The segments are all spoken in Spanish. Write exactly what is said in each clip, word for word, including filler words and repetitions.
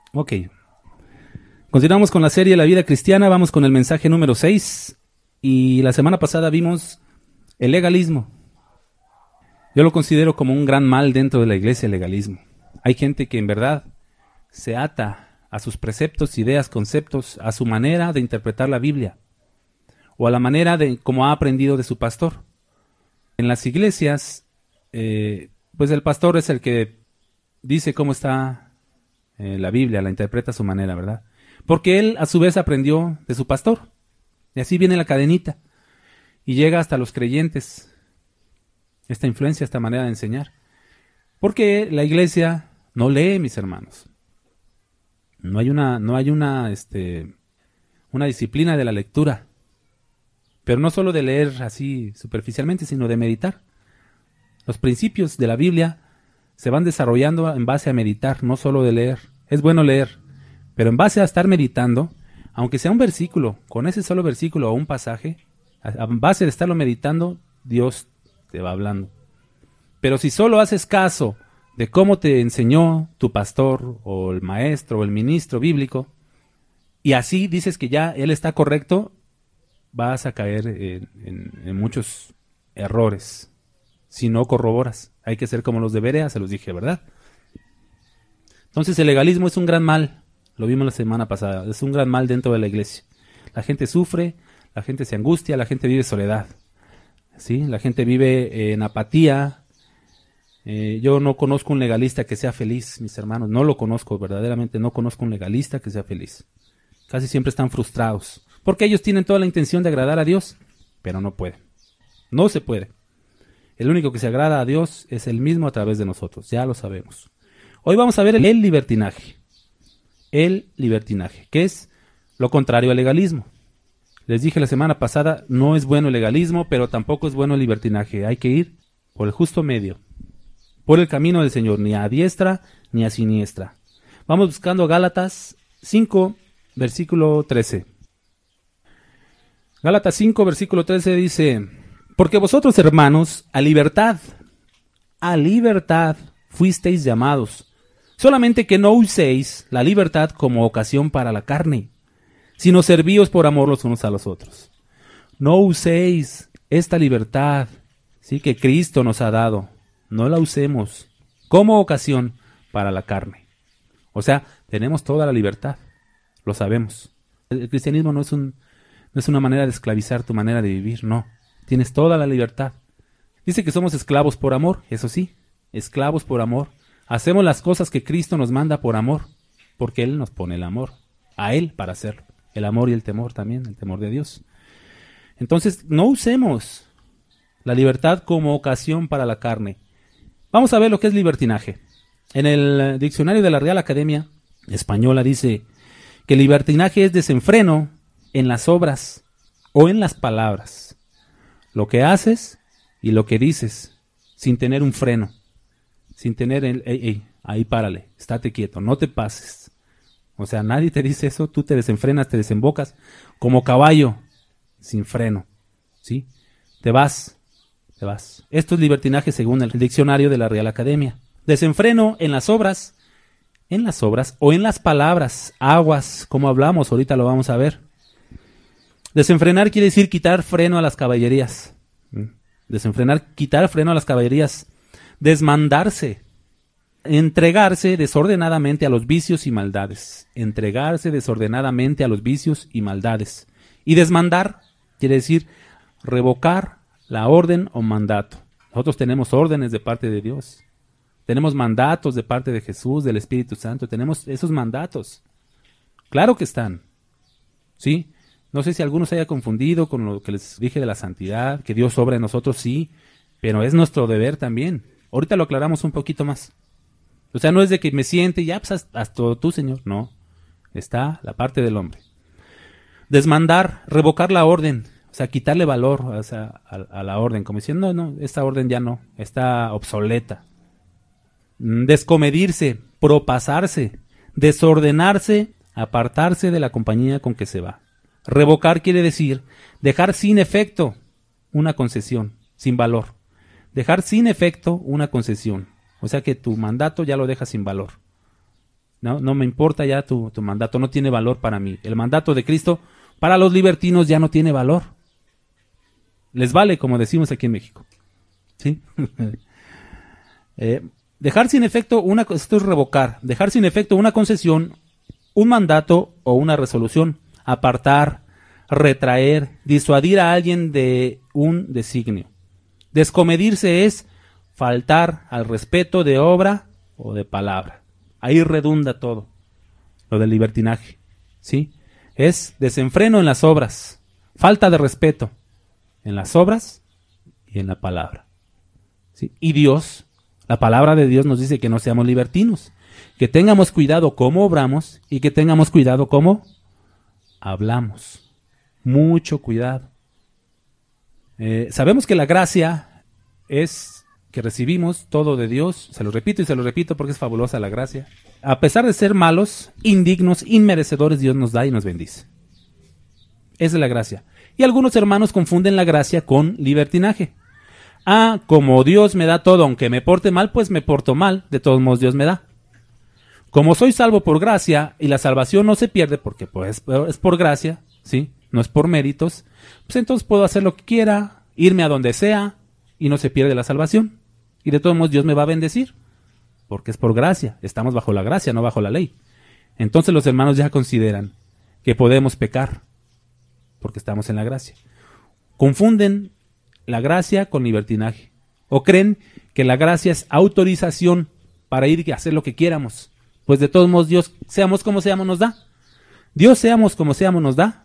Ok. Continuamos con la serie La Vida Cristiana, vamos con el mensaje número seis. Y la semana pasada vimos el legalismo. Yo lo considero como un gran mal dentro de la iglesia, el legalismo. Hay gente que en verdad se ata a sus preceptos, ideas, conceptos, a su manera de interpretar la Biblia, o a la manera de cómo ha aprendido de su pastor. En las iglesias, eh, pues el pastor es el que dice cómo está eh, la Biblia, la interpreta a su manera, ¿verdad? Porque él a su vez aprendió de su pastor. Y así viene la cadenita. Y llega hasta los creyentes. Esta influencia, esta manera de enseñar. Porque la iglesia no lee, mis hermanos. No hay una, no hay una, este, una disciplina de la lectura. Pero no solo de leer así superficialmente, sino de meditar. Los principios de la Biblia se van desarrollando en base a meditar, no solo de leer. Es bueno leer, pero en base a estar meditando, aunque sea un versículo, con ese solo versículo o un pasaje, en base de estarlo meditando, Dios te va hablando. Pero si solo haces caso de cómo te enseñó tu pastor o el maestro o el ministro bíblico, y así dices que ya él está correcto, vas a caer en, en, en muchos errores. Si no corroboras, hay que ser como los de Berea, se los dije, ¿verdad? Entonces el legalismo es un gran mal, lo vimos la semana pasada, es un gran mal dentro de la iglesia. La gente sufre, la gente se angustia, la gente vive soledad, ¿sí? La gente vive en apatía. Eh, yo no conozco un legalista que sea feliz, mis hermanos, no lo conozco, verdaderamente no conozco un legalista que sea feliz. Casi siempre están frustrados, porque ellos tienen toda la intención de agradar a Dios, pero no pueden, no se puede. El único que se agrada a Dios es Él mismo a través de nosotros, ya lo sabemos. Hoy vamos a ver el, el libertinaje, el libertinaje, que es lo contrario al legalismo. Les dije la semana pasada, no es bueno el legalismo, pero tampoco es bueno el libertinaje, hay que ir por el justo medio. Por el camino del Señor, ni a diestra ni a siniestra. Vamos buscando Gálatas cinco, versículo trece. Gálatas cinco, versículo trece dice: porque vosotros, hermanos, a libertad, a libertad fuisteis llamados, solamente que no uséis la libertad como ocasión para la carne, sino servíos por amor los unos a los otros. No uséis esta libertad, ¿sí?, que Cristo nos ha dado. No la usemos como ocasión para la carne. O sea, tenemos toda la libertad. Lo sabemos. El cristianismo no es un, no es una manera de esclavizar tu manera de vivir, no. Tienes toda la libertad. Dice que somos esclavos por amor, eso sí, esclavos por amor. Hacemos las cosas que Cristo nos manda por amor, porque Él nos pone el amor, a Él para hacerlo. El amor y el temor también, el temor de Dios. Entonces, no usemos la libertad como ocasión para la carne. Vamos a ver lo que es libertinaje. En el diccionario de la Real Academia Española dice que libertinaje es desenfreno en las obras o en las palabras. Lo que haces y lo que dices sin tener un freno, sin tener el, ey, ey, ahí párale, estate quieto, no te pases. O sea, nadie te dice eso, tú te desenfrenas, te desembocas como caballo sin freno, ¿sí? Te vas. Te vas. Esto es libertinaje según el diccionario de la Real Academia. Desenfreno en las obras, en las obras o en las palabras, aguas, como hablamos, ahorita lo vamos a ver. Desenfrenar quiere decir quitar freno a las caballerías. Desenfrenar, quitar freno a las caballerías. Desmandarse, entregarse desordenadamente a los vicios y maldades. Entregarse desordenadamente a los vicios y maldades. Y desmandar quiere decir revocar la orden o mandato. Nosotros tenemos órdenes de parte de Dios. Tenemos mandatos de parte de Jesús, del Espíritu Santo. Tenemos esos mandatos. Claro que están. ¿Sí? No sé si alguno se haya confundido con lo que les dije de la santidad, que Dios obra en nosotros, sí, pero es nuestro deber también. Ahorita lo aclaramos un poquito más. O sea, no es de que me siente y ya, pues haz, haz todo tú, Señor. No. Está la parte del hombre. Desmandar, revocar la orden. O sea, quitarle valor, o sea, a, a la orden, como diciendo, no, no, esta orden ya no, está obsoleta. Descomedirse, propasarse, desordenarse, apartarse de la compañía con que se va. Revocar quiere decir dejar sin efecto una concesión, sin valor. Dejar sin efecto una concesión. O sea que tu mandato ya lo dejas sin valor. No, no me importa ya tu, tu mandato, no tiene valor para mí. El mandato de Cristo para los libertinos ya no tiene valor. Les vale, como decimos aquí en México. ¿Sí? eh, dejar sin efecto una, esto es revocar, dejar sin efecto una concesión, un mandato o una resolución, apartar, retraer, disuadir a alguien de un designio. Descomedirse es faltar al respeto de obra o de palabra. Ahí redunda todo lo del libertinaje, ¿sí? Es desenfreno en las obras, falta de respeto en las obras y en la palabra, ¿sí? Y Dios, la palabra de Dios nos dice que no seamos libertinos, que tengamos cuidado cómo obramos y que tengamos cuidado cómo hablamos. Mucho cuidado. Eh, sabemos que la gracia es que recibimos todo de Dios, se lo repito y se lo repito porque es fabulosa la gracia. A pesar de ser malos, indignos, inmerecedores, Dios nos da y nos bendice. Esa es la gracia. Y algunos hermanos confunden la gracia con libertinaje. Ah, como Dios me da todo, aunque me porte mal, pues me porto mal, de todos modos Dios me da. Como soy salvo por gracia y la salvación no se pierde porque pues, es por gracia, ¿sí? No es por méritos, pues entonces puedo hacer lo que quiera, irme a donde sea y no se pierde la salvación. Y de todos modos Dios me va a bendecir, porque es por gracia, estamos bajo la gracia, no bajo la ley. Entonces los hermanos ya consideran que podemos pecar, porque estamos en la gracia. Confunden la gracia con libertinaje, o creen que la gracia es autorización para ir y hacer lo que quieramos, pues de todos modos Dios, seamos como seamos, nos da. Dios, seamos como seamos, nos da.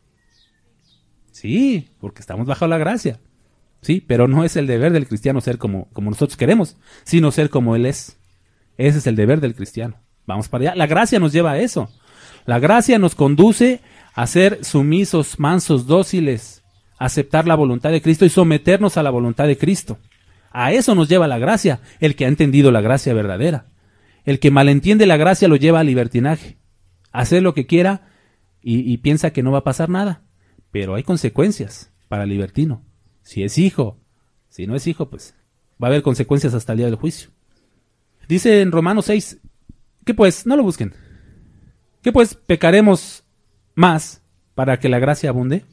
Sí, porque estamos bajo la gracia. Sí, pero no es el deber del cristiano ser como, como nosotros queremos, sino ser como Él es. Ese es el deber del cristiano. Vamos para allá. La gracia nos lleva a eso. La gracia nos conduce a ser sumisos, mansos, dóciles, aceptar la voluntad de Cristo y someternos a la voluntad de Cristo. A eso nos lleva la gracia, el que ha entendido la gracia verdadera. El que malentiende la gracia lo lleva al libertinaje. Hacer lo que quiera y, y piensa que no va a pasar nada. Pero hay consecuencias para el libertino. Si es hijo, si no es hijo, pues va a haber consecuencias hasta el día del juicio. Dice en Romanos seis, ¿qué pues? No lo busquen. ¿Qué pues pecaremos más para que la gracia abunde?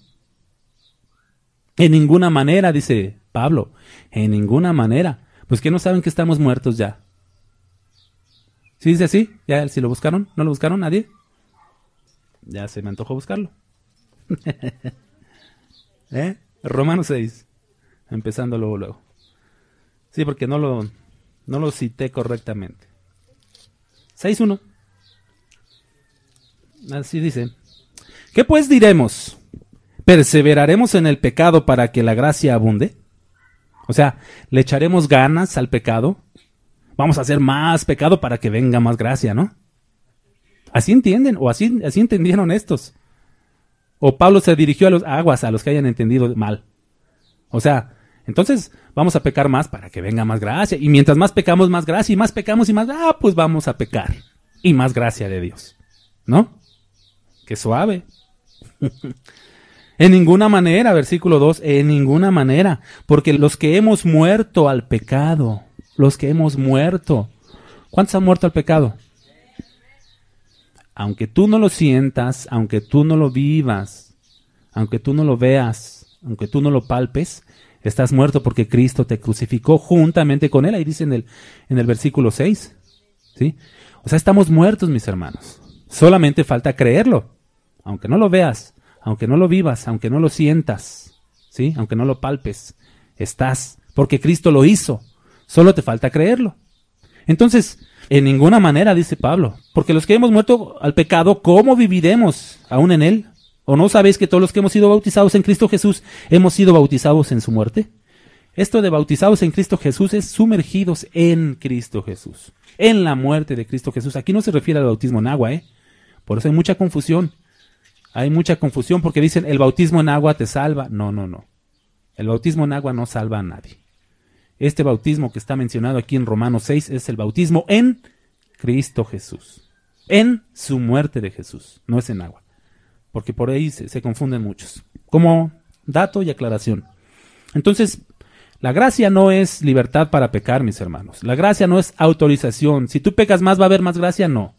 En ninguna manera, dice Pablo, en ninguna manera. Pues que no saben que estamos muertos ya. ¿Sí dice así? ¿Ya si lo buscaron? ¿No lo buscaron nadie? Ya se me antojó buscarlo. ¿Eh? Romanos seis, empezando luego, luego. Sí, porque no lo, no lo cité correctamente. seis uno. Así dice. ¿Qué pues diremos? ¿Perseveraremos en el pecado para que la gracia abunde? O sea, ¿le echaremos ganas al pecado? Vamos a hacer más pecado para que venga más gracia, ¿no? Así entienden, o así, así entendieron estos. O Pablo se dirigió a los aguas, a los que hayan entendido mal. O sea, entonces vamos a pecar más para que venga más gracia. Y mientras más pecamos, más gracia. Y más pecamos y más, ah, pues vamos a pecar. Y más gracia de Dios. ¿No? Qué suave. En ninguna manera, versículo dos, en ninguna manera. Porque los que hemos muerto al pecado, los que hemos muerto. ¿Cuántos han muerto al pecado? Aunque tú no lo sientas, aunque tú no lo vivas, aunque tú no lo veas, aunque tú no lo palpes, estás muerto porque Cristo te crucificó juntamente con Él. Ahí dice en el, en el versículo seis. ¿Sí? O sea, estamos muertos, mis hermanos. Solamente falta creerlo. Aunque no lo veas, aunque no lo vivas, aunque no lo sientas, ¿sí? Aunque no lo palpes, estás, porque Cristo lo hizo. Solo te falta creerlo. Entonces, en ninguna manera, dice Pablo, porque los que hemos muerto al pecado, ¿cómo viviremos aún en él? ¿O no sabéis que todos los que hemos sido bautizados en Cristo Jesús hemos sido bautizados en su muerte? Esto de bautizados en Cristo Jesús es sumergidos en Cristo Jesús, en la muerte de Cristo Jesús. Aquí no se refiere al bautismo en agua, ¿eh? Por eso hay mucha confusión. Hay mucha confusión porque dicen el bautismo en agua te salva. No, no, no. El bautismo en agua no salva a nadie. Este bautismo que está mencionado aquí en Romanos seis es el bautismo en Cristo Jesús. En su muerte de Jesús. No es en agua. Porque por ahí se, se confunden muchos. Como dato y aclaración. Entonces, la gracia no es libertad para pecar, mis hermanos. La gracia no es autorización. Si tú pecas más, ¿va a haber más gracia? No.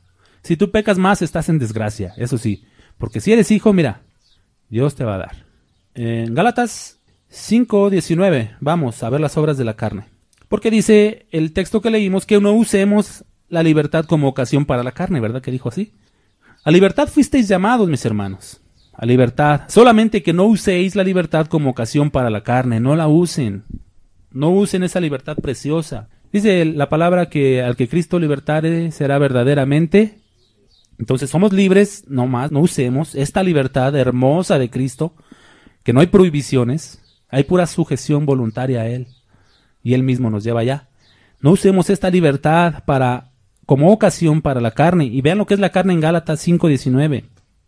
Si tú pecas más, estás en desgracia, eso sí. Porque si eres hijo, mira, Dios te va a dar. En Gálatas cinco diecinueve, vamos a ver las obras de la carne. Porque dice el texto que leímos que no usemos la libertad como ocasión para la carne, ¿verdad? Que dijo así. A libertad fuisteis llamados, mis hermanos. A libertad. Solamente que no uséis la libertad como ocasión para la carne. No la usen. No usen esa libertad preciosa. Dice la palabra que al que Cristo libertare será verdaderamente. Entonces somos libres, no más, no usemos esta libertad hermosa de Cristo, que no hay prohibiciones, hay pura sujeción voluntaria a Él. Y Él mismo nos lleva allá. No usemos esta libertad para como ocasión para la carne. Y vean lo que es la carne en Gálatas cinco diecinueve.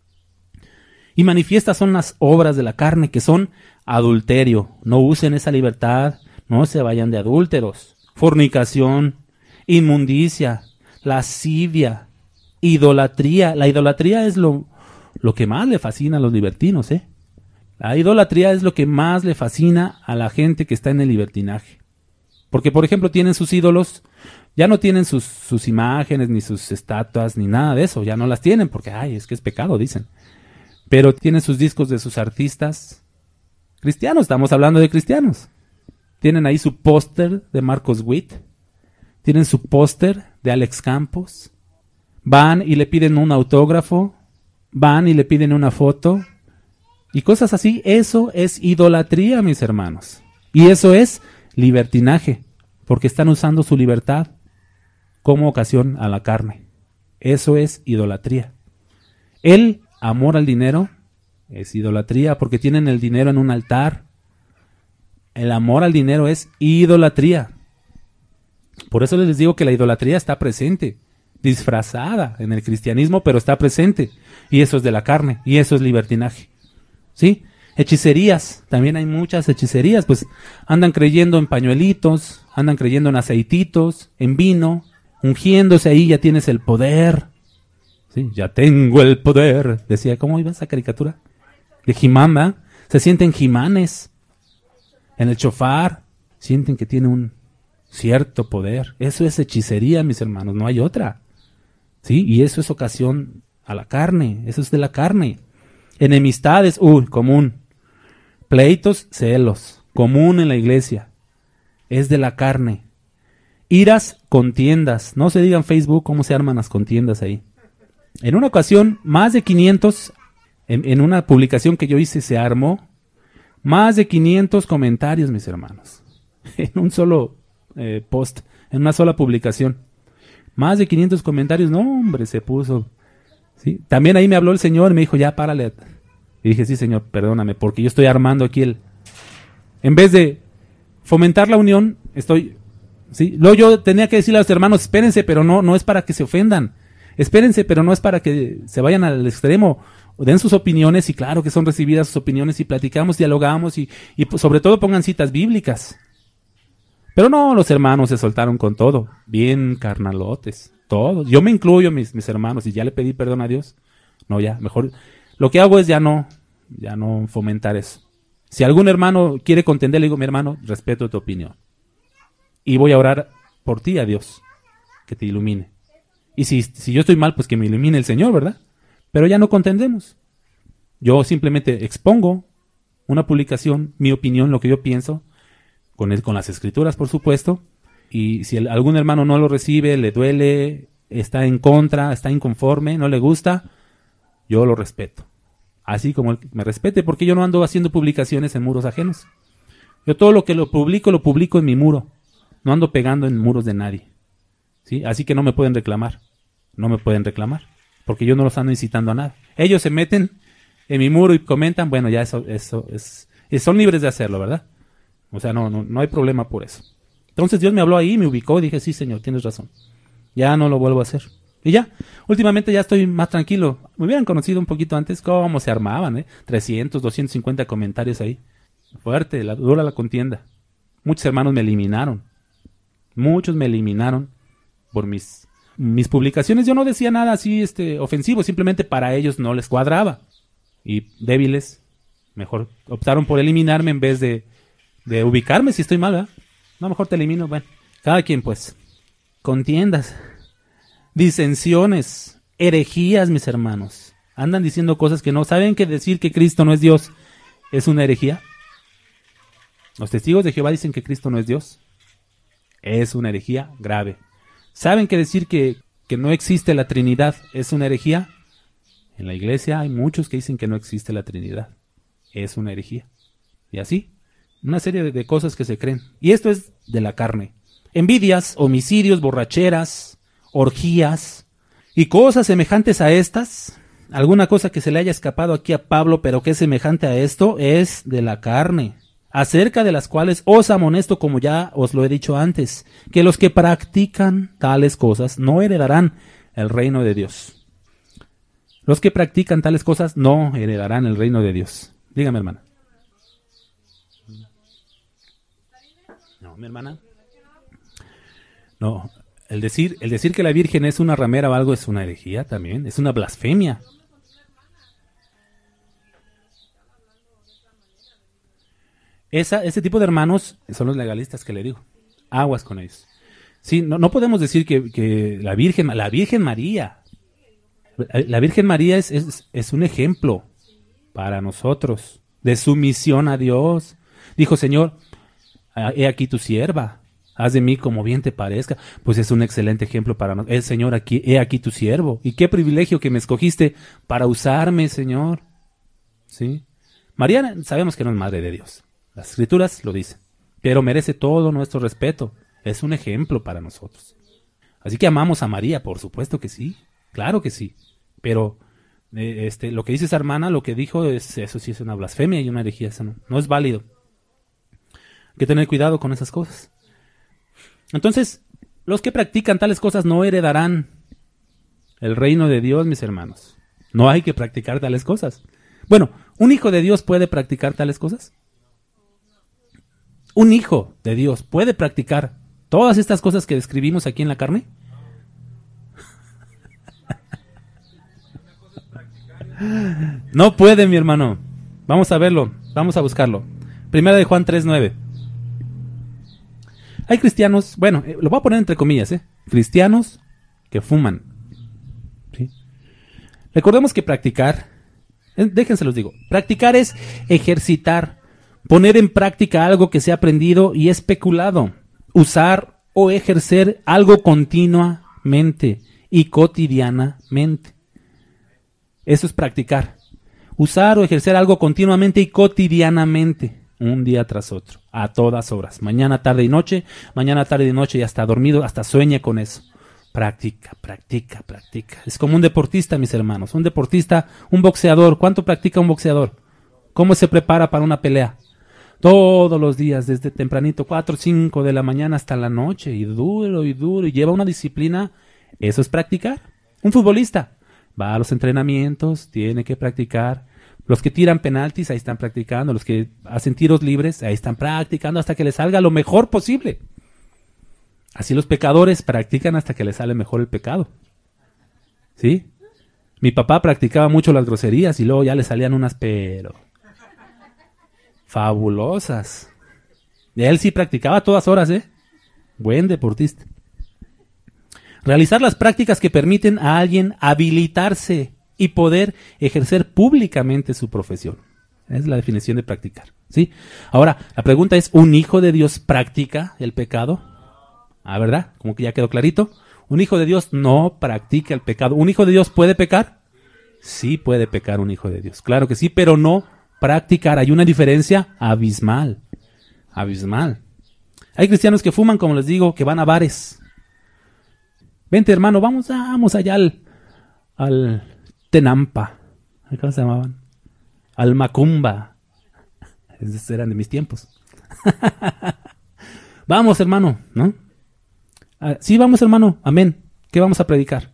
Y manifiestas son las obras de la carne, que son adulterio. No usen esa libertad, no se vayan de adúlteros. Fornicación, inmundicia, lascivia, idolatría. La idolatría es lo, lo que más le fascina a los libertinos, ¿eh? La idolatría es lo que más le fascina a la gente que está en el libertinaje. Porque, por ejemplo, tienen sus ídolos, ya no tienen sus, sus imágenes, ni sus estatuas, ni nada de eso. Ya no las tienen porque, ay, es que es pecado, dicen. Pero tienen sus discos de sus artistas cristianos, estamos hablando de cristianos. Tienen ahí su póster de Marcos Witt, tienen su póster de Alex Campos, van y le piden un autógrafo, van y le piden una foto, y cosas así. Eso es idolatría, mis hermanos. Y eso es libertinaje, porque están usando su libertad como ocasión a la carne. Eso es idolatría. El amor al dinero es idolatría, porque tienen el dinero en un altar. El amor al dinero es idolatría. Por eso les digo que la idolatría está presente, disfrazada en el cristianismo, pero está presente. Y eso es de la carne, y eso es libertinaje. ¿Sí? Hechicerías, también hay muchas hechicerías, pues andan creyendo en pañuelitos, andan creyendo en aceititos, en vino, ungiéndose ahí, ya tienes el poder. Sí, ya tengo el poder. Decía, ¿cómo iba esa caricatura? De He-Man, ¿verdad? Se sienten He-Manes. En el chofar, sienten que tiene un cierto poder. Eso es hechicería, mis hermanos, no hay otra. ¿Sí? Y eso es ocasión a la carne, eso es de la carne. Enemistades, uy, común. Pleitos, celos, común en la iglesia. Es de la carne. Iras, contiendas. No se digan Facebook cómo se arman las contiendas ahí. En una ocasión, más de quinientos, en, en una publicación que yo hice, se armó más de quinientos comentarios, mis hermanos. En un solo eh, post, en una sola publicación. Más de quinientos comentarios, no, hombre, se puso. ¿Sí? También ahí me habló el Señor y me dijo, ya, párale. Y dije, sí, Señor, perdóname, porque yo estoy armando aquí el... En vez de fomentar la unión, estoy... ¿sí? Luego yo tenía que decirle a los hermanos, espérense, pero no, no es para que se ofendan. Espérense, pero no es para que se vayan al extremo. Den sus opiniones y claro que son recibidas sus opiniones y platicamos, dialogamos y, y sobre todo pongan citas bíblicas. Pero no, los hermanos se soltaron con todo. Bien carnalotes, todos. Yo me incluyo, mis, mis hermanos, y ya le pedí perdón a Dios. No, ya, mejor... Lo que hago es ya no, ya no fomentar eso. Si algún hermano quiere contender, le digo, mi hermano, respeto tu opinión. Y voy a orar por ti a Dios, que te ilumine. Y si, si yo estoy mal, pues que me ilumine el Señor, ¿verdad? Pero ya no contendemos. Yo simplemente expongo una publicación, mi opinión, lo que yo pienso, con, el, con las escrituras, por supuesto. Y si el, algún hermano no lo recibe, le duele, está en contra, está inconforme, no le gusta, yo lo respeto. Así como él me respete, porque yo no ando haciendo publicaciones en muros ajenos. Yo todo lo que lo publico, lo publico en mi muro. No ando pegando en muros de nadie. ¿Sí? Así que no me pueden reclamar. No me pueden reclamar. Porque yo no los ando incitando a nada. Ellos se meten en mi muro y comentan, bueno, ya eso, eso es, son libres de hacerlo, ¿verdad? O sea, no, no, no hay problema por eso. Entonces Dios me habló ahí, me ubicó y dije, sí, Señor, tienes razón. Ya no lo vuelvo a hacer. Y ya, últimamente ya estoy más tranquilo. Me hubieran conocido un poquito antes cómo se armaban, ¿eh? trescientos, doscientos cincuenta comentarios ahí. Fuerte, la, dura la contienda. Muchos hermanos me eliminaron. Muchos me eliminaron por mis, mis publicaciones. Yo no decía nada así este, ofensivo, simplemente para ellos no les cuadraba. Y débiles, mejor optaron por eliminarme en vez de, de ubicarme si estoy mal, ¿verdad? No, mejor te elimino. Bueno, cada quien pues. Contiendas. Disensiones, herejías, mis hermanos. Andan diciendo cosas que no. ¿Saben que decir que Cristo no es Dios es una herejía? Los testigos de Jehová dicen que Cristo no es Dios. Es una herejía grave. ¿Saben que decir que, que no existe la Trinidad es una herejía? En la iglesia hay muchos que dicen que no existe la Trinidad. Es una herejía. Y así, una serie de, de cosas que se creen. Y esto es de la carne. Envidias, homicidios, borracheras, orgías y cosas semejantes a estas. Alguna cosa que se le haya escapado aquí a Pablo, pero que es semejante a esto, es de la carne, acerca de las cuales os amonesto, como ya os lo he dicho antes, que los que practican tales cosas no heredarán el reino de Dios. Los que practican tales cosas no heredarán el reino de Dios. Dígame, hermana. No, mi hermana. No, el decir, el decir que la Virgen es una ramera o algo es una herejía también, es una blasfemia. Esa, ese tipo de hermanos son los legalistas que le digo. Aguas con ellos. Sí, no, no podemos decir que, que la Virgen, la Virgen María, la Virgen María es, es, es un ejemplo para nosotros de sumisión a Dios. Dijo, Señor, he aquí tu sierva, haz de mí como bien te parezca. Pues es un excelente ejemplo para nosotros. El Señor, aquí, he aquí tu siervo. Y qué privilegio que me escogiste para usarme, Señor. ¿Sí? María sabemos que no es madre de Dios. Las escrituras lo dicen, pero merece todo nuestro respeto. Es un ejemplo para nosotros. Así que amamos a María, por supuesto que sí, claro que sí. Pero eh, este, lo que dice esa hermana, lo que dijo, es, eso sí es una blasfemia y una herejía. Eso no, no es válido. Hay que tener cuidado con esas cosas. Entonces, los que practican tales cosas no heredarán el reino de Dios, mis hermanos. No hay que practicar tales cosas. Bueno, ¿un hijo de Dios puede practicar tales cosas? ¿Un hijo de Dios puede practicar todas estas cosas que describimos aquí en la carne? No puede, mi hermano. Vamos a verlo, vamos a buscarlo. Primera de Juan tres nueve. Hay cristianos, bueno, eh, lo voy a poner entre comillas, ¿eh? Cristianos que fuman. ¿Sí? Recordemos que practicar, eh, déjense los digo, practicar es ejercitar, poner en práctica algo que se ha aprendido y especulado, usar o ejercer algo continuamente y cotidianamente. Eso es practicar. Usar o ejercer algo continuamente y cotidianamente, un día tras otro, a todas horas, mañana, tarde y noche, mañana, tarde y noche, y hasta dormido, hasta sueña con eso. Practica, practica, practica. Es como un deportista, mis hermanos. Un deportista, un boxeador. ¿Cuánto practica un boxeador? ¿Cómo se prepara para una pelea? Todos los días, desde tempranito, cuatro o cinco de la mañana hasta la noche, y duro y duro, y lleva una disciplina. Eso es practicar. Un futbolista va a los entrenamientos, tiene que practicar. Los que tiran penaltis, ahí están practicando. Los que hacen tiros libres, ahí están practicando hasta que les salga lo mejor posible. Así los pecadores practican hasta que les sale mejor el pecado. ¿Sí? Mi papá practicaba mucho las groserías y luego ya le salían unas, pero fabulosas. Y él sí practicaba a todas horas, ¿eh? Buen deportista. Realizar las prácticas que permiten a alguien habilitarse y poder ejercer públicamente su profesión. Es la definición de practicar, ¿sí? Ahora, la pregunta es, ¿un hijo de Dios practica el pecado? Ah, ¿verdad? Como que ya quedó clarito. Un hijo de Dios no practica el pecado. ¿Un hijo de Dios puede pecar? Sí puede pecar un hijo de Dios. Claro que sí, pero no practicar. Hay una diferencia abismal. Abismal. Hay cristianos que fuman, como les digo, que van a bares. Vente, hermano, vamos, vamos allá al, al Tenampa. ¿Cómo se llamaban? Al Macumba. Esos eran de mis tiempos. Vamos, hermano, ¿no? Ah, sí, vamos, hermano. Amén. ¿Qué vamos a predicar?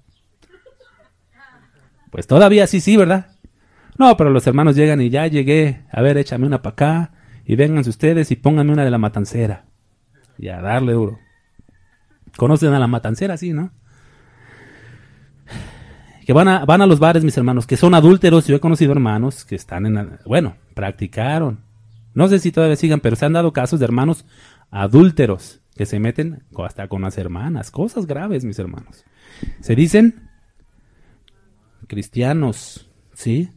Pues todavía sí, sí, ¿verdad? No, pero los hermanos llegan y ya llegué. A ver, échame una para acá. Y vénganse ustedes y pónganme una de la Matancera. Y a darle duro. ¿Conocen a la Matancera? Sí, ¿no? Que van a, van a los bares, mis hermanos, que son adúlteros. Yo he conocido hermanos que están en... Bueno, practicaron. No sé si todavía sigan, pero se han dado casos de hermanos adúlteros que se meten hasta con las hermanas. Cosas graves, mis hermanos. Se dicen cristianos, ¿sí?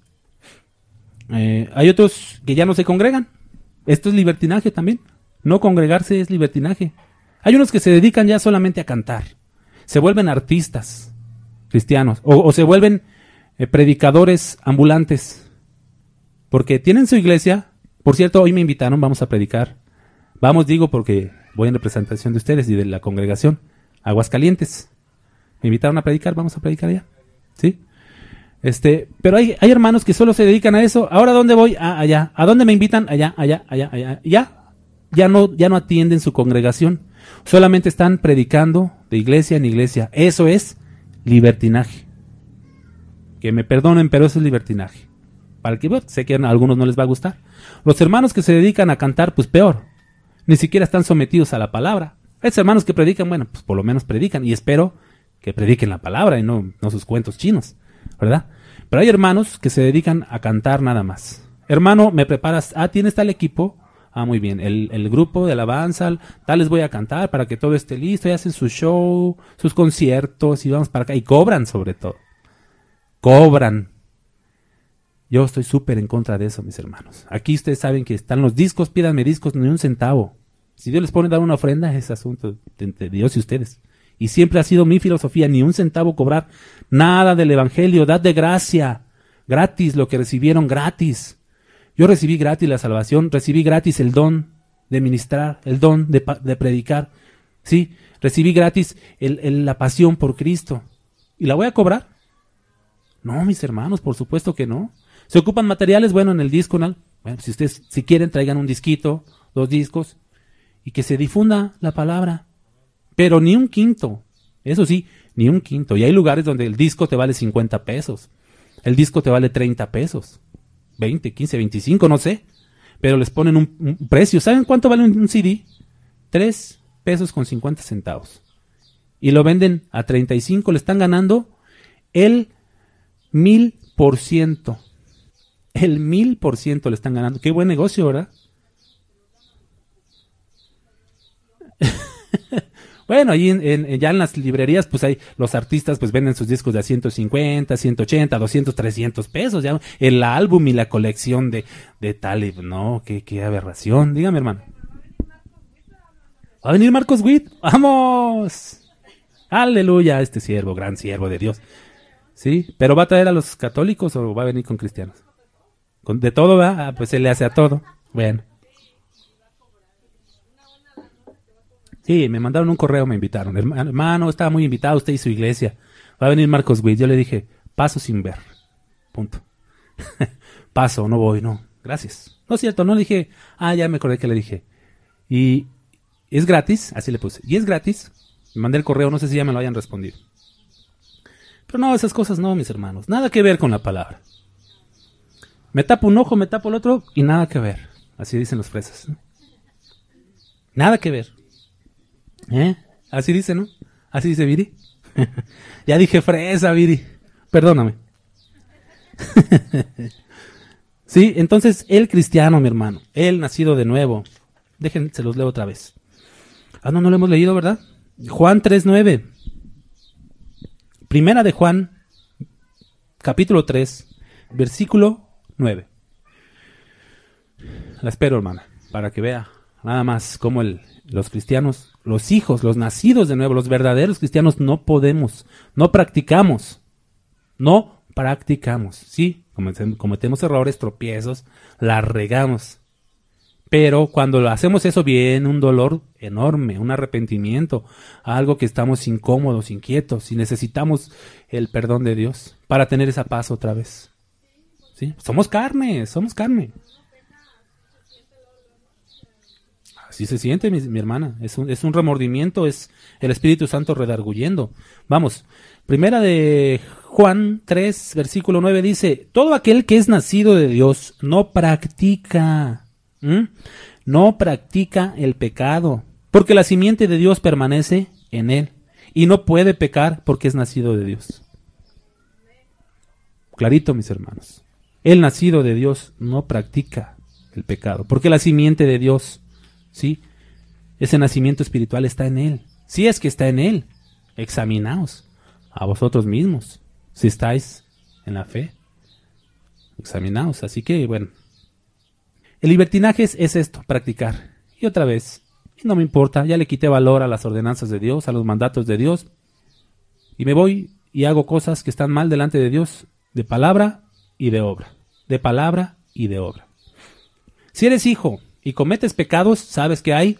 Eh, hay otros que ya no se congregan. Esto es libertinaje también. No congregarse es libertinaje. Hay unos que se dedican ya solamente a cantar. Se vuelven artistas cristianos. O, o se vuelven eh, predicadores ambulantes. Porque tienen su iglesia. Por cierto, hoy me invitaron, vamos a predicar. Vamos, digo, porque voy en representación de ustedes y de la congregación. Aguascalientes. Me invitaron a predicar, vamos a predicar allá. ¿Sí? Este, pero hay, hay hermanos que solo se dedican a eso. ¿Ahora dónde voy? Ah, allá. ¿A dónde me invitan? Allá, allá, allá, allá. Ya, ya no, ya no atienden su congregación. Solamente están predicando de iglesia en iglesia. Eso es libertinaje. Que me perdonen, pero eso es libertinaje. Para que, bueno, sé que a algunos no les va a gustar. Los hermanos que se dedican a cantar, pues peor. Ni siquiera están sometidos a la palabra. Esos hermanos que predican, bueno, pues por lo menos predican. Y espero que prediquen la palabra y no, no sus cuentos chinos, ¿verdad? Pero hay hermanos que se dedican a cantar nada más. Hermano, ¿me preparas? Ah, ¿tienes tal equipo? Ah, muy bien. El, el grupo de alabanza, tal les voy a cantar para que todo esté listo. Y hacen su show, sus conciertos y vamos para acá. Y cobran sobre todo. Cobran. Yo estoy súper en contra de eso, mis hermanos. Aquí ustedes saben que están los discos, pídanme discos, ni un centavo. Si Dios les pone a dar una ofrenda, es asunto entre Dios y ustedes. Y siempre ha sido mi filosofía, ni un centavo cobrar, nada del evangelio, dad de gracia, gratis lo que recibieron, gratis. Yo recibí gratis la salvación, recibí gratis el don de ministrar, el don de, de predicar, sí, recibí gratis el, el, la pasión por Cristo. ¿Y la voy a cobrar? No, mis hermanos, por supuesto que no. ¿Se ocupan materiales? Bueno, en el disco, ¿no? Bueno, si ustedes, si quieren, traigan un disquito, dos discos, y que se difunda la palabra. Pero ni un quinto, eso sí, ni un quinto. Y hay lugares donde el disco te vale cincuenta pesos, el disco te vale treinta pesos, veinte, quince, veinticinco, no sé. Pero les ponen un, un precio. ¿Saben cuánto vale un, un C D? tres pesos con cincuenta centavos. Y lo venden a treinta y cinco, le están ganando el mil por ciento. El mil por ciento le están ganando. Qué buen negocio, ¿verdad? Bueno, ahí en, en, ya en las librerías, pues hay los artistas pues venden sus discos de a ciento cincuenta, ciento ochenta, doscientos, trescientos pesos. Ya el álbum y la colección de, de Talib. No, qué, qué aberración. Dígame, hermano. ¿Va a venir Marcos Witt? ¡Vamos! Aleluya, este siervo, gran siervo de Dios. ¿Sí? ¿Pero va a traer a los católicos o va a venir con cristianos? Con, de todo, ¿va? Ah, pues se le hace a todo. Bueno. Sí, me mandaron un correo, me invitaron. Hermano, estaba muy invitado usted y su iglesia. Va a venir Marcos Witt. Yo le dije, paso sin ver. Punto. Paso, no voy, no. Gracias. No es cierto, no le dije. Ah, ya me acordé que le dije. Y es gratis, así le puse. Y es gratis. Me mandé el correo, no sé si ya me lo hayan respondido. Pero no, esas cosas no, mis hermanos. Nada que ver con la palabra. Me tapo un ojo, me tapo el otro y nada que ver. Así dicen los fresas. Nada que ver. ¿Eh? Así dice, ¿no? Así dice Viri. Ya dije fresa, Viri. Perdóname. Sí, entonces el cristiano, mi hermano, el nacido de nuevo. Déjense, se los leo otra vez. Ah, no, no lo hemos leído, ¿verdad? Juan tres nueve. Primera de Juan, capítulo tres, versículo nueve. La espero, hermana, para que vea nada más cómo el, los cristianos, los hijos, los nacidos de nuevo, los verdaderos cristianos no podemos, no practicamos, no practicamos, sí, cometemos errores, tropiezos, la regamos. Pero cuando lo hacemos eso viene un dolor enorme, un arrepentimiento, algo que estamos incómodos, inquietos y necesitamos el perdón de Dios para tener esa paz otra vez. ¿Sí? Somos carne, somos carne. Así se siente mi, mi hermana, es un, es un remordimiento, es el Espíritu Santo redarguyendo. Vamos, primera de Juan tres, versículo nueve dice, todo aquel que es nacido de Dios no practica, ¿Mm? no practica el pecado, porque la simiente de Dios permanece en él, y no puede pecar porque es nacido de Dios. Clarito, mis hermanos, el nacido de Dios no practica el pecado, porque la simiente de Dios, sí, ese nacimiento espiritual está en él. Si es que está en él, examinaos a vosotros mismos si estáis en la fe. Examinaos. Así que, bueno. El libertinaje es, es esto, practicar. Y otra vez, y no me importa, ya le quité valor a las ordenanzas de Dios, a los mandatos de Dios. Y me voy y hago cosas que están mal delante de Dios, de palabra y de obra. De palabra y de obra. Si eres hijo y cometes pecados, sabes que hay.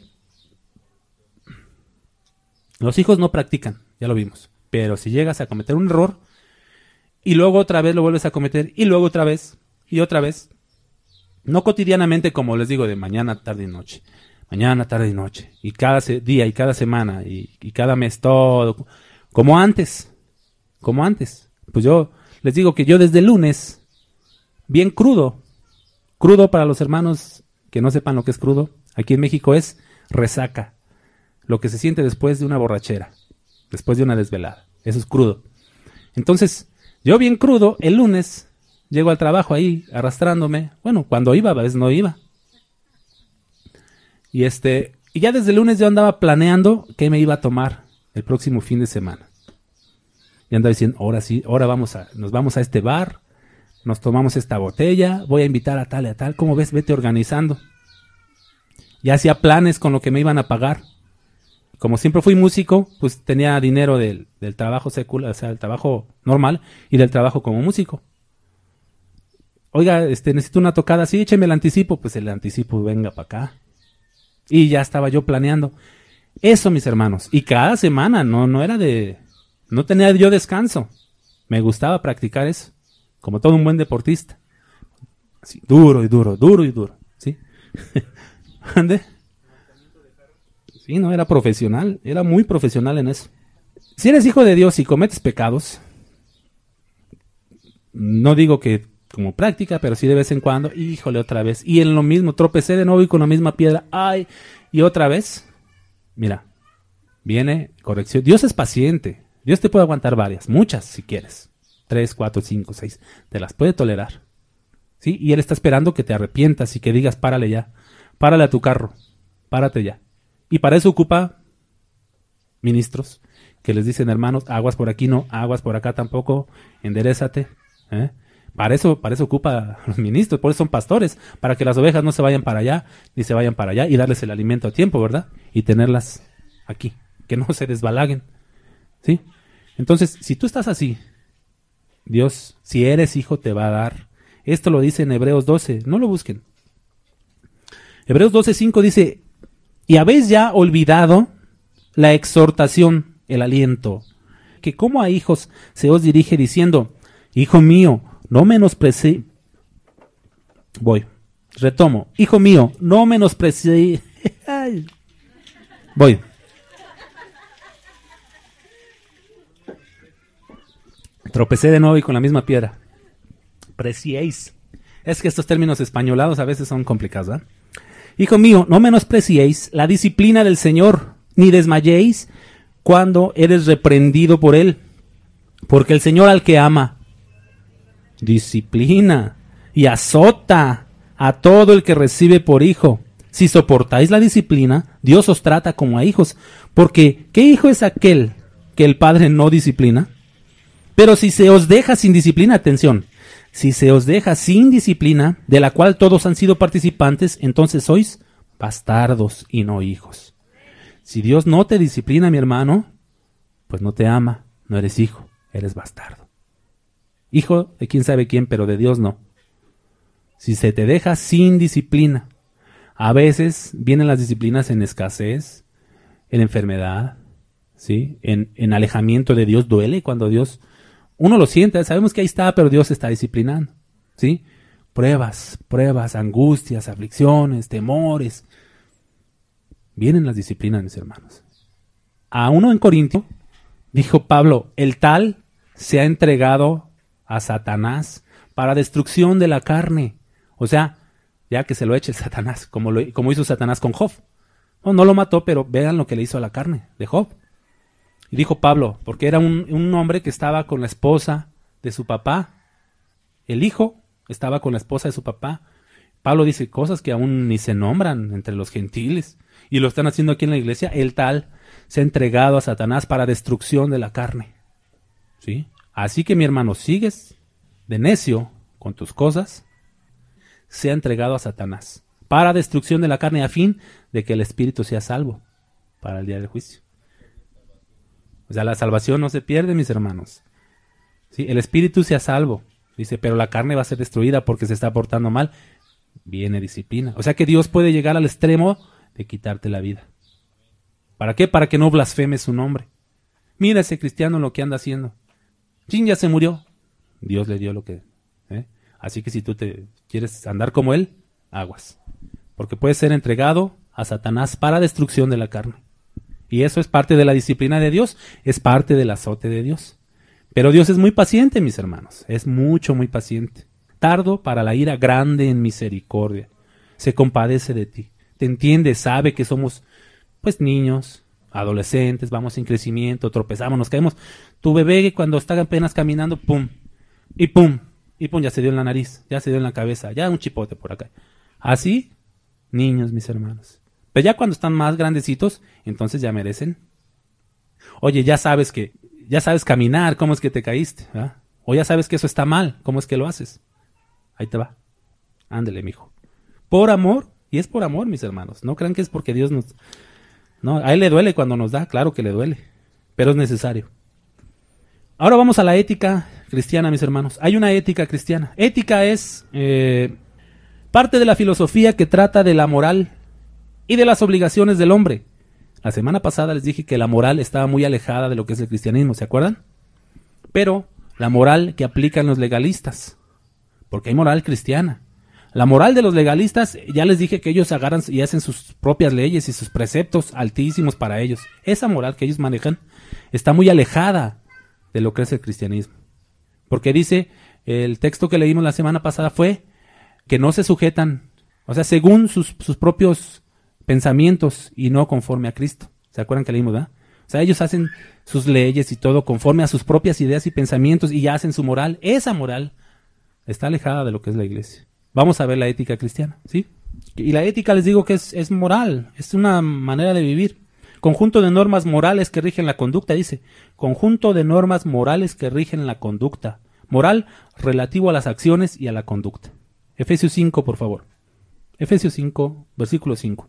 Los hijos no practican, ya lo vimos. Pero si llegas a cometer un error y luego otra vez lo vuelves a cometer y luego otra vez y otra vez, no cotidianamente como les digo de mañana, tarde y noche, mañana, tarde y noche, y cada se- día y cada semana y, y cada mes, todo, como antes, como antes. Pues yo les digo que yo desde el lunes, bien crudo, crudo para los hermanos que no sepan lo que es crudo, aquí en México es resaca, lo que se siente después de una borrachera, después de una desvelada, eso es crudo. Entonces, yo bien crudo, el lunes, llego al trabajo ahí, arrastrándome, bueno, cuando iba, a veces no iba. Y este, y ya desde el lunes yo andaba planeando qué me iba a tomar el próximo fin de semana. Y andaba diciendo, ahora sí, ahora vamos a, nos vamos a este bar, nos tomamos esta botella, voy a invitar a tal y a tal, ¿cómo ves? Vete organizando. Ya hacía planes con lo que me iban a pagar. Como siempre fui músico, pues tenía dinero del, del trabajo secular, o sea, del trabajo normal y del trabajo como músico. Oiga, este, necesito una tocada, sí, écheme el anticipo, pues el anticipo venga para acá. Y ya estaba yo planeando. Eso, mis hermanos. Y cada semana, no, no era de, no tenía yo descanso. Me gustaba practicar eso, como todo un buen deportista. Así, duro y duro, duro y duro, ¿sí? ¿Ande? Sí, no, era profesional, era muy profesional en eso. Si eres hijo de Dios y cometes pecados, no digo que como práctica, pero sí de vez en cuando, híjole, otra vez. Y en lo mismo, tropecé de nuevo y con la misma piedra, ay, y otra vez. Mira, viene corrección. Dios es paciente. Dios te puede aguantar varias, muchas si quieres. Tres, cuatro, cinco, seis. Te las puede tolerar. ¿Sí? Y Él está esperando que te arrepientas y que digas, párale ya. Párale a tu carro. Párate ya. Y para eso ocupa ministros que les dicen, hermanos, aguas por aquí no, aguas por acá tampoco, enderézate. ¿eh? Para eso, para eso ocupa los ministros, por eso son pastores, para que las ovejas no se vayan para allá, ni se vayan para allá, y darles el alimento a tiempo, ¿verdad? Y tenerlas aquí, que no se desbalaguen. ¿Sí? Entonces, si tú estás así, Dios, si eres hijo, te va a dar. Esto lo dice en Hebreos doce, no lo busquen. Hebreos doce cinco dice, y habéis ya olvidado la exhortación, el aliento, que como a hijos se os dirige diciendo, hijo mío, no menosprecie. Voy, retomo, hijo mío, no menosprecie. Voy. Tropecé de nuevo y con la misma piedra. Preciéis. Es que estos términos españolados a veces son complicados, ¿verdad? Hijo mío, no menospreciéis la disciplina del Señor, ni desmayéis cuando eres reprendido por Él. Porque el Señor al que ama, disciplina y azota a todo el que recibe por hijo. Si soportáis la disciplina, Dios os trata como a hijos. Porque, ¿qué hijo es aquel que el Padre no disciplina? Pero si se os deja sin disciplina, atención, si se os deja sin disciplina, de la cual todos han sido participantes, entonces sois bastardos y no hijos. Si Dios no te disciplina, mi hermano, pues no te ama, no eres hijo, eres bastardo. Hijo de quién sabe quién, pero de Dios no. Si se te deja sin disciplina, a veces vienen las disciplinas en escasez, en enfermedad, ¿sí? En, en alejamiento de Dios. Duele cuando Dios, uno lo siente, sabemos que ahí está, pero Dios está disciplinando, ¿sí? Pruebas, pruebas, angustias, aflicciones, temores. Vienen las disciplinas, mis hermanos. A uno en Corintio, dijo Pablo, el tal se ha entregado a Satanás para destrucción de la carne. O sea, ya que se lo eche el Satanás, como, lo, como hizo Satanás con Job. No, no lo mató, pero vean lo que le hizo a la carne de Job. Y dijo Pablo, porque era un, un hombre que estaba con la esposa de su papá. El hijo estaba con la esposa de su papá. Pablo dice cosas que aún ni se nombran entre los gentiles. Y lo están haciendo aquí en la iglesia. El tal se ha entregado a Satanás para destrucción de la carne. ¿Sí? Así que mi hermano, sigues de necio con tus cosas, sea entregado a Satanás, para destrucción de la carne, a fin de que el espíritu sea salvo para el día del juicio. O sea, la salvación no se pierde, mis hermanos. ¿Sí? El espíritu sea salvo, dice, pero la carne va a ser destruida porque se está portando mal. Viene disciplina. O sea que Dios puede llegar al extremo de quitarte la vida. ¿Para qué? Para que no blasfemes su nombre. Mira ese cristiano lo que anda haciendo. Chin, ya se murió. Dios le dio lo que... ¿eh? Así que si tú te quieres andar como él, aguas. Porque puedes ser entregado a Satanás para destrucción de la carne. Y eso es parte de la disciplina de Dios, es parte del azote de Dios. Pero Dios es muy paciente, mis hermanos, es mucho, muy paciente. Tardo para la ira, grande en misericordia. Se compadece de ti, te entiende, sabe que somos, pues, niños, adolescentes, vamos en crecimiento, tropezamos, nos caemos. Tu bebé cuando está apenas caminando, pum, y pum, y pum, ya se dio en la nariz, ya se dio en la cabeza, ya un chipote por acá. Así, niños, mis hermanos. Pero ya cuando están más grandecitos, entonces ya merecen. Oye, ya sabes que, ya sabes caminar, ¿cómo es que te caíste? ¿Verdad? O ya sabes que eso está mal, ¿cómo es que lo haces? Ahí te va. Ándele, mijo. Por amor, y es por amor, mis hermanos. No crean que es porque Dios nos... No, a Él le duele cuando nos da, claro que le duele. Pero es necesario. Ahora vamos a la ética cristiana, mis hermanos. Hay una ética cristiana. Ética es eh, parte de la filosofía que trata de la moral y de las obligaciones del hombre. La semana pasada les dije que la moral estaba muy alejada de lo que es el cristianismo, ¿se acuerdan? Pero la moral que aplican los legalistas, porque hay moral cristiana. La moral de los legalistas, ya les dije que ellos agarran y hacen sus propias leyes y sus preceptos altísimos para ellos. Esa moral que ellos manejan está muy alejada de lo que es el cristianismo. Porque dice, el texto que leímos la semana pasada fue que no se sujetan, o sea, según sus, sus propios pensamientos y no conforme a Cristo. ¿Se acuerdan que leímos, verdad? O sea, ellos hacen sus leyes y todo conforme a sus propias ideas y pensamientos y ya hacen su moral. Esa moral está alejada de lo que es la iglesia. Vamos a ver la ética cristiana, ¿sí? Y la ética, les digo que es, es moral, es una manera de vivir. Conjunto de normas morales que rigen la conducta, dice. Conjunto de normas morales que rigen la conducta. Moral relativo a las acciones y a la conducta. Efesios cinco, por favor. Efesios cinco, versículo cinco.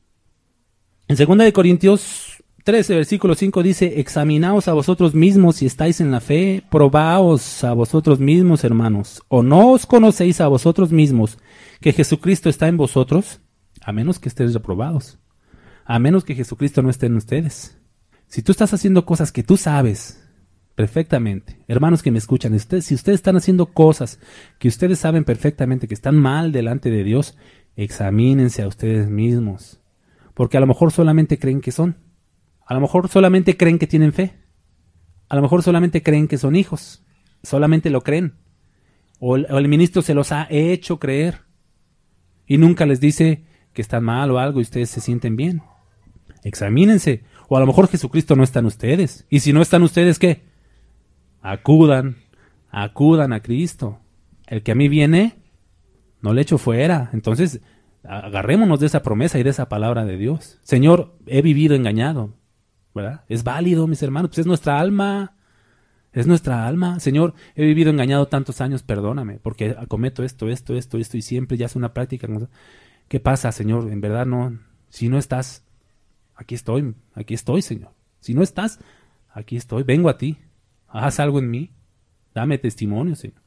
En segunda de Corintios trece, versículo cinco dice, examinaos a vosotros mismos si estáis en la fe, probaos a vosotros mismos, hermanos, o no os conocéis a vosotros mismos que Jesucristo está en vosotros, a menos que estéis reprobados, a menos que Jesucristo no esté en ustedes. Si tú estás haciendo cosas que tú sabes perfectamente, hermanos que me escuchan, ustedes, si ustedes están haciendo cosas que ustedes saben perfectamente que están mal delante de Dios, examínense a ustedes mismos. Porque a lo mejor solamente creen que son. A lo mejor solamente creen que tienen fe. A lo mejor solamente creen que son hijos. Solamente lo creen. O el, o el ministro se los ha hecho creer. Y nunca les dice que están mal o algo y ustedes se sienten bien. Examínense. O a lo mejor Jesucristo no está en ustedes. Y si no están ustedes, ¿qué? Acudan. Acudan a Cristo. El que a mí viene, no le echo fuera. Entonces, agarrémonos de esa promesa y de esa palabra de Dios. Señor, he vivido engañado, ¿verdad? Es válido, mis hermanos, pues es nuestra alma, es nuestra alma. Señor, he vivido engañado tantos años, perdóname, porque cometo esto, esto, esto, esto, y siempre ya es una práctica. ¿Qué pasa, Señor? En verdad no, si no estás, aquí estoy, aquí estoy, Señor. Si no estás, aquí estoy, vengo a ti, haz algo en mí, dame testimonio, Señor.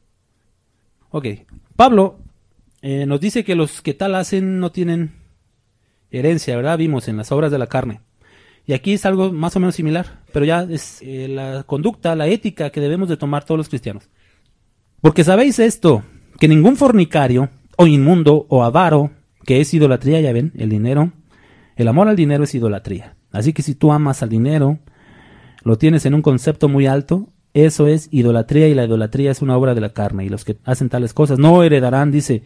Ok, Pablo Eh, nos dice que los que tal hacen no tienen herencia, ¿verdad? Vimos en las obras de la carne. Y aquí es algo más o menos similar, pero ya es eh, la conducta, la ética que debemos de tomar todos los cristianos. Porque sabéis esto, que ningún fornicario, o inmundo, o avaro, que es idolatría, ya ven, el dinero, el amor al dinero es idolatría. Así que si tú amas al dinero, lo tienes en un concepto muy alto, eso es idolatría, y la idolatría es una obra de la carne, y los que hacen tales cosas no heredarán, dice.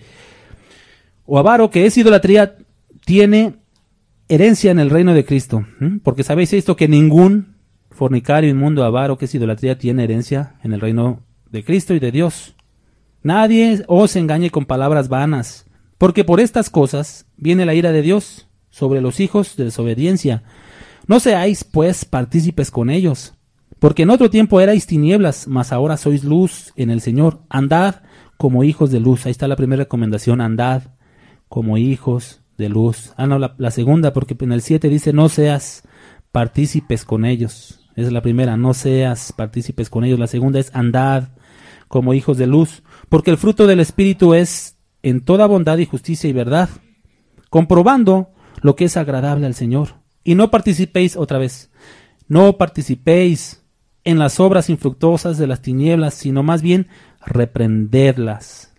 O avaro, que es idolatría, tiene herencia en el reino de Cristo. ¿Mm? Porque sabéis esto, que ningún fornicario, inmundo, avaro, que es idolatría, tiene herencia en el reino de Cristo y de Dios. Nadie os engañe con palabras vanas, porque por estas cosas viene la ira de Dios sobre los hijos de desobediencia. No seáis, pues, partícipes con ellos. Porque en otro tiempo erais tinieblas, mas ahora sois luz en el Señor. Andad como hijos de luz. Ahí está la primera recomendación, andad como hijos de luz. Ah, no, la, la segunda, porque en el siete dice, no seas partícipes con ellos. Esa es la primera, no seas partícipes con ellos. La segunda es, andad como hijos de luz. Porque el fruto del Espíritu es en toda bondad y justicia y verdad, comprobando lo que es agradable al Señor. Y no participéis, otra vez, no participéis en las obras infructuosas de las tinieblas, sino más bien reprenderlas.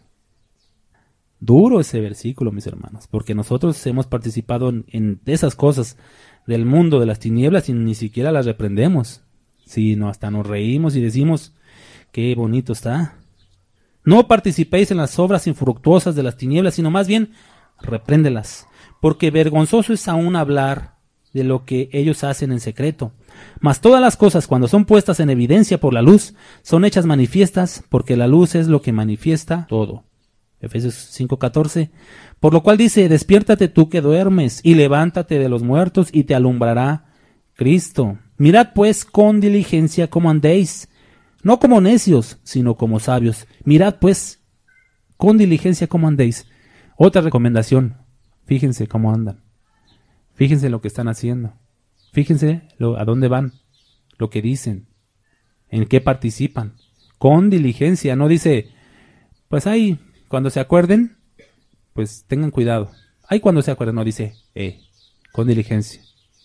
Duro ese versículo, mis hermanos, porque nosotros hemos participado en, en esas cosas del mundo de las tinieblas y ni siquiera las reprendemos, sino hasta nos reímos y decimos, qué bonito está. No participéis en las obras infructuosas de las tinieblas, sino más bien repréndelas, porque vergonzoso es aún hablar de lo que ellos hacen en secreto. Mas todas las cosas, cuando son puestas en evidencia por la luz, son hechas manifiestas, porque la luz es lo que manifiesta todo. Efesios cinco catorce. Por lo cual dice, despiértate tú que duermes, y levántate de los muertos, y te alumbrará Cristo. Mirad pues con diligencia cómo andéis, no como necios, sino como sabios. Mirad pues con diligencia cómo andéis. Otra recomendación, fíjense cómo andan. Fíjense lo que están haciendo. Fíjense lo, a dónde van, lo que dicen, en qué participan. Con diligencia, no dice, pues ahí, cuando se acuerden, pues tengan cuidado. Ahí cuando se acuerden, no dice, eh, con diligencia,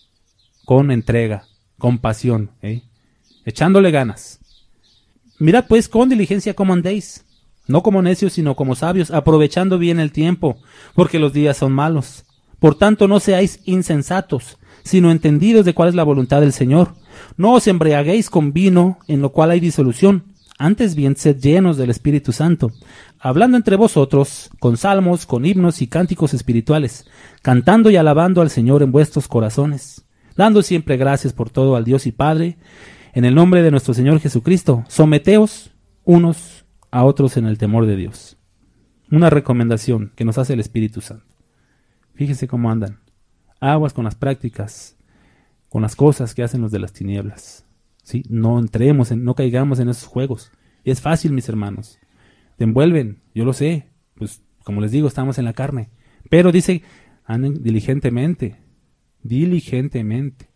con entrega, con pasión, eh, echándole ganas. Mirad pues con diligencia cómo andéis, no como necios, sino como sabios, aprovechando bien el tiempo, porque los días son malos. Por tanto, no seáis insensatos, sino entendidos de cuál es la voluntad del Señor. No os embriaguéis con vino, en lo cual hay disolución. Antes bien, sed llenos del Espíritu Santo, hablando entre vosotros con salmos, con himnos y cánticos espirituales, cantando y alabando al Señor en vuestros corazones, dando siempre gracias por todo al Dios y Padre, en el nombre de nuestro Señor Jesucristo. Someteos unos a otros en el temor de Dios. Una recomendación que nos hace el Espíritu Santo. Fíjense cómo andan. Aguas con las prácticas, con las cosas que hacen los de las tinieblas. ¿Sí? No entremos, en, no caigamos en esos juegos. Es fácil, mis hermanos. Te envuelven, yo lo sé. Pues, como les digo, estamos en la carne. Pero dice, anden diligentemente. Diligentemente.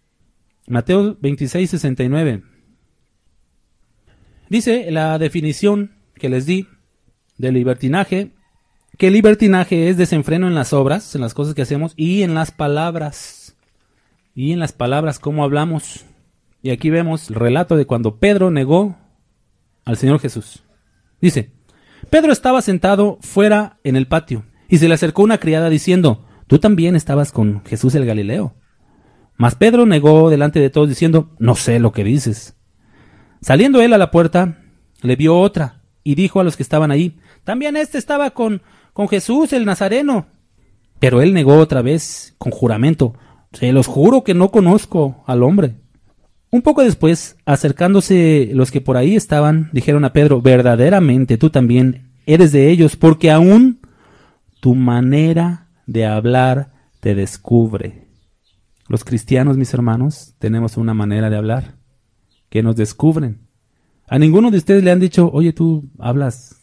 Mateo veintiséis, sesenta y nueve. Dice la definición que les di de libertinaje, que el libertinaje es desenfreno en las obras, en las cosas que hacemos, y en las palabras. Y en las palabras, cómo hablamos. Y aquí vemos el relato de cuando Pedro negó al Señor Jesús. Dice, Pedro estaba sentado fuera en el patio, y se le acercó una criada diciendo, tú también estabas con Jesús el Galileo. Mas Pedro negó delante de todos diciendo, no sé lo que dices. Saliendo él a la puerta, le vio otra, y dijo a los que estaban ahí, también este estaba con, con Jesús el Nazareno. Pero él negó otra vez con juramento, se los juro que no conozco al hombre. Un poco después, acercándose los que por ahí estaban, dijeron a Pedro, verdaderamente tú también eres de ellos, porque aún tu manera de hablar te descubre. Los cristianos, mis hermanos, tenemos una manera de hablar que nos descubren. A ninguno de ustedes le han dicho, oye, tú hablas.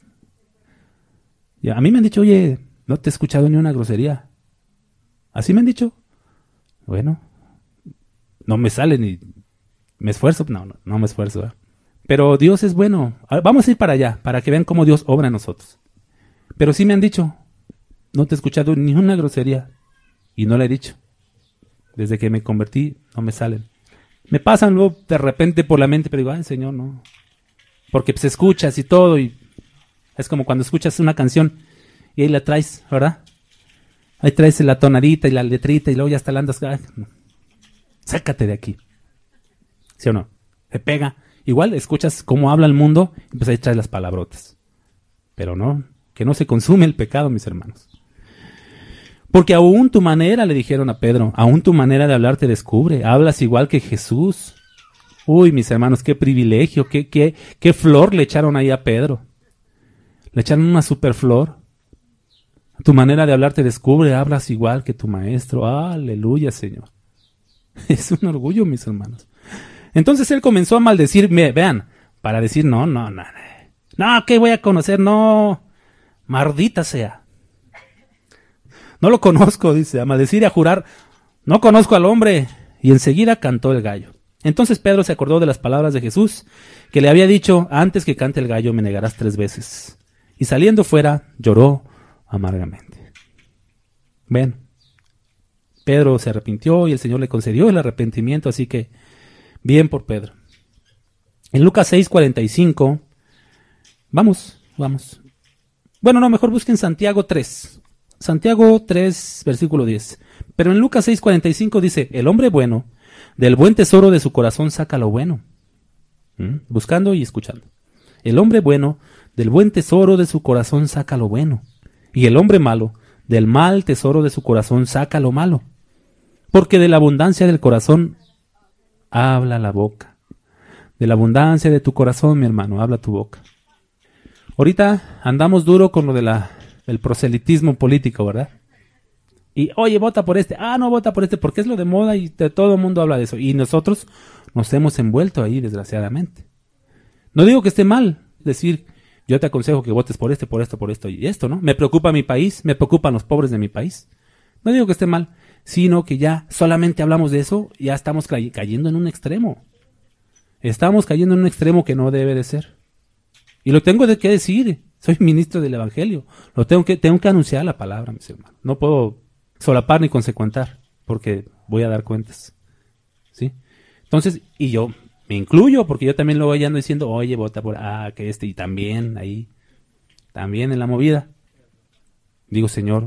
Y a mí me han dicho, oye, no te he escuchado ni una grosería. ¿Así me han dicho? Bueno, no me sale ni... ¿Me esfuerzo? No, no, no me esfuerzo. ¿eh? Pero Dios es bueno. Vamos a ir para allá, para que vean cómo Dios obra en nosotros. Pero sí me han dicho, no te he escuchado ni una grosería. Y no la he dicho. Desde que me convertí, no me salen. Me pasan luego de repente por la mente, pero digo, ay, Señor, no. Porque pues escuchas y todo, y es como cuando escuchas una canción y ahí la traes, ¿verdad? Ahí traes la tonadita y la letrita y luego ya hasta la andas. Ay, no. Sácate de aquí. ¿Sí o no? Se pega. Igual escuchas cómo habla el mundo y pues ahí traes las palabrotas. Pero no, que no se consume el pecado, mis hermanos. Porque aún tu manera, le dijeron a Pedro, aún tu manera de hablar te descubre. Hablas igual que Jesús. Uy, mis hermanos, qué privilegio, qué, qué, qué flor le echaron ahí a Pedro. Le echaron una super flor. Tu manera de hablar te descubre, hablas igual que tu maestro. Aleluya, Señor. Es un orgullo, mis hermanos. Entonces él comenzó a maldecirme, vean, para decir, no, no, no, no, ¿qué voy a conocer? No, maldita sea. No lo conozco, dice, a maldecir y a jurar, no conozco al hombre. Y enseguida cantó el gallo. Entonces Pedro se acordó de las palabras de Jesús, que le había dicho, antes que cante el gallo me negarás tres veces. Y saliendo fuera, lloró amargamente. Ven, Pedro se arrepintió y el Señor le concedió el arrepentimiento, así que bien por Pedro. En Lucas seis cuarenta y cinco, vamos, vamos. Bueno, no, mejor busquen Santiago tres. Santiago tres, versículo diez. Pero en Lucas seis cuarenta y cinco dice, el hombre bueno, del buen tesoro de su corazón saca lo bueno. ¿Mm? Buscando y escuchando. El hombre bueno, del buen tesoro de su corazón saca lo bueno. Y el hombre malo, del mal tesoro de su corazón saca lo malo. Porque de la abundancia del corazón habla la boca. De la abundancia de tu corazón, mi hermano, habla tu boca. Ahorita andamos duro con lo de la, del proselitismo político, ¿verdad? Y, oye, vota por este. Ah, no, vota por este porque es lo de moda y de todo el mundo habla de eso. Y nosotros nos hemos envuelto ahí, desgraciadamente. No digo que esté mal decir, yo te aconsejo que votes por este, por esto, por esto y esto, ¿no? Me preocupa mi país, me preocupan los pobres de mi país. No digo que esté mal, sino que ya solamente hablamos de eso, ya estamos cay- cayendo en un extremo. Estamos cayendo en un extremo que no debe de ser. Y lo tengo de que decir. Soy ministro del Evangelio. Lo tengo que, tengo que anunciar la palabra, mis hermanos. No puedo solapar ni consecuentar, porque voy a dar cuentas. ¿Sí? Entonces, y yo me incluyo, porque yo también lo voy ando diciendo, oye, vota por, ah, que este, y también ahí, también en la movida. Digo, Señor,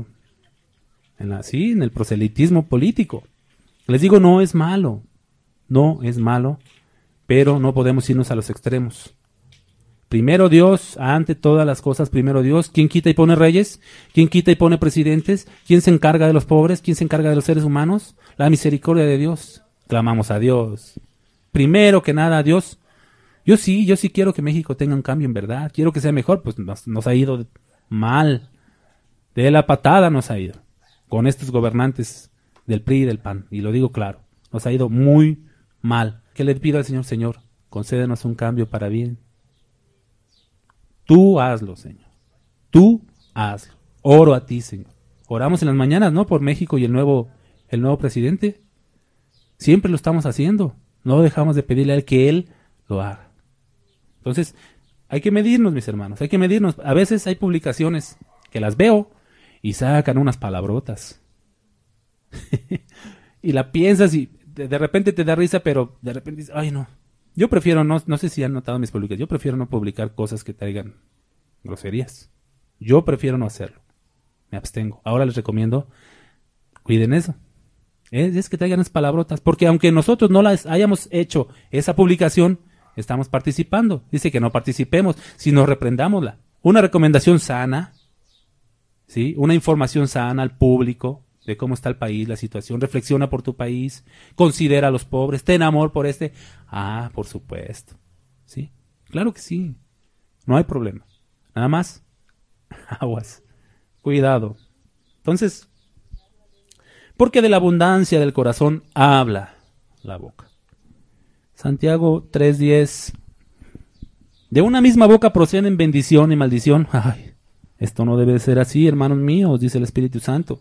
en la, sí, en el proselitismo político. Les digo, no es malo, no es malo, pero no podemos irnos a los extremos. Primero Dios, ante todas las cosas, primero Dios. ¿Quién quita y pone reyes? ¿Quién quita y pone presidentes? ¿Quién se encarga de los pobres? ¿Quién se encarga de los seres humanos? La misericordia de Dios. Clamamos a Dios. Primero que nada a Dios. Yo sí, yo sí quiero que México tenga un cambio en verdad. Quiero que sea mejor, pues nos, nos ha ido mal. De la patada nos ha ido. Con estos gobernantes del P R I y del P A N. Y lo digo claro. Nos ha ido muy mal. ¿Qué le pido al Señor? Señor, concédenos un cambio para bien. Tú hazlo, Señor. Tú hazlo. Oro a ti, Señor. Oramos en las mañanas, ¿no? Por México y el nuevo, el nuevo presidente. Siempre lo estamos haciendo. No dejamos de pedirle a Él que Él lo haga. Entonces, hay que medirnos, mis hermanos. Hay que medirnos. A veces hay publicaciones que las veo y sacan unas palabrotas. Y la piensas y de, de repente te da risa, pero de repente dices, ay, no. Yo prefiero, no, no sé si han notado mis publicaciones, yo prefiero no publicar cosas que traigan groserías. Yo prefiero no hacerlo. Me abstengo. Ahora les recomiendo, cuiden eso. Es, es que traigan esas palabrotas, porque aunque nosotros no las hayamos hecho esa publicación, estamos participando. Dice que no participemos, sino reprendámosla. Una recomendación sana, ¿sí? Una información sana al público de cómo está el país, la situación, reflexiona por tu país, considera a los pobres, ten amor por este. Ah, por supuesto. ¿Sí? Claro que sí. No hay problema. Nada más, aguas. Cuidado. Entonces, porque de la abundancia del corazón habla la boca. Santiago tres diez. De una misma boca proceden bendición y maldición. Ay, esto no debe ser así, hermanos míos, dice el Espíritu Santo.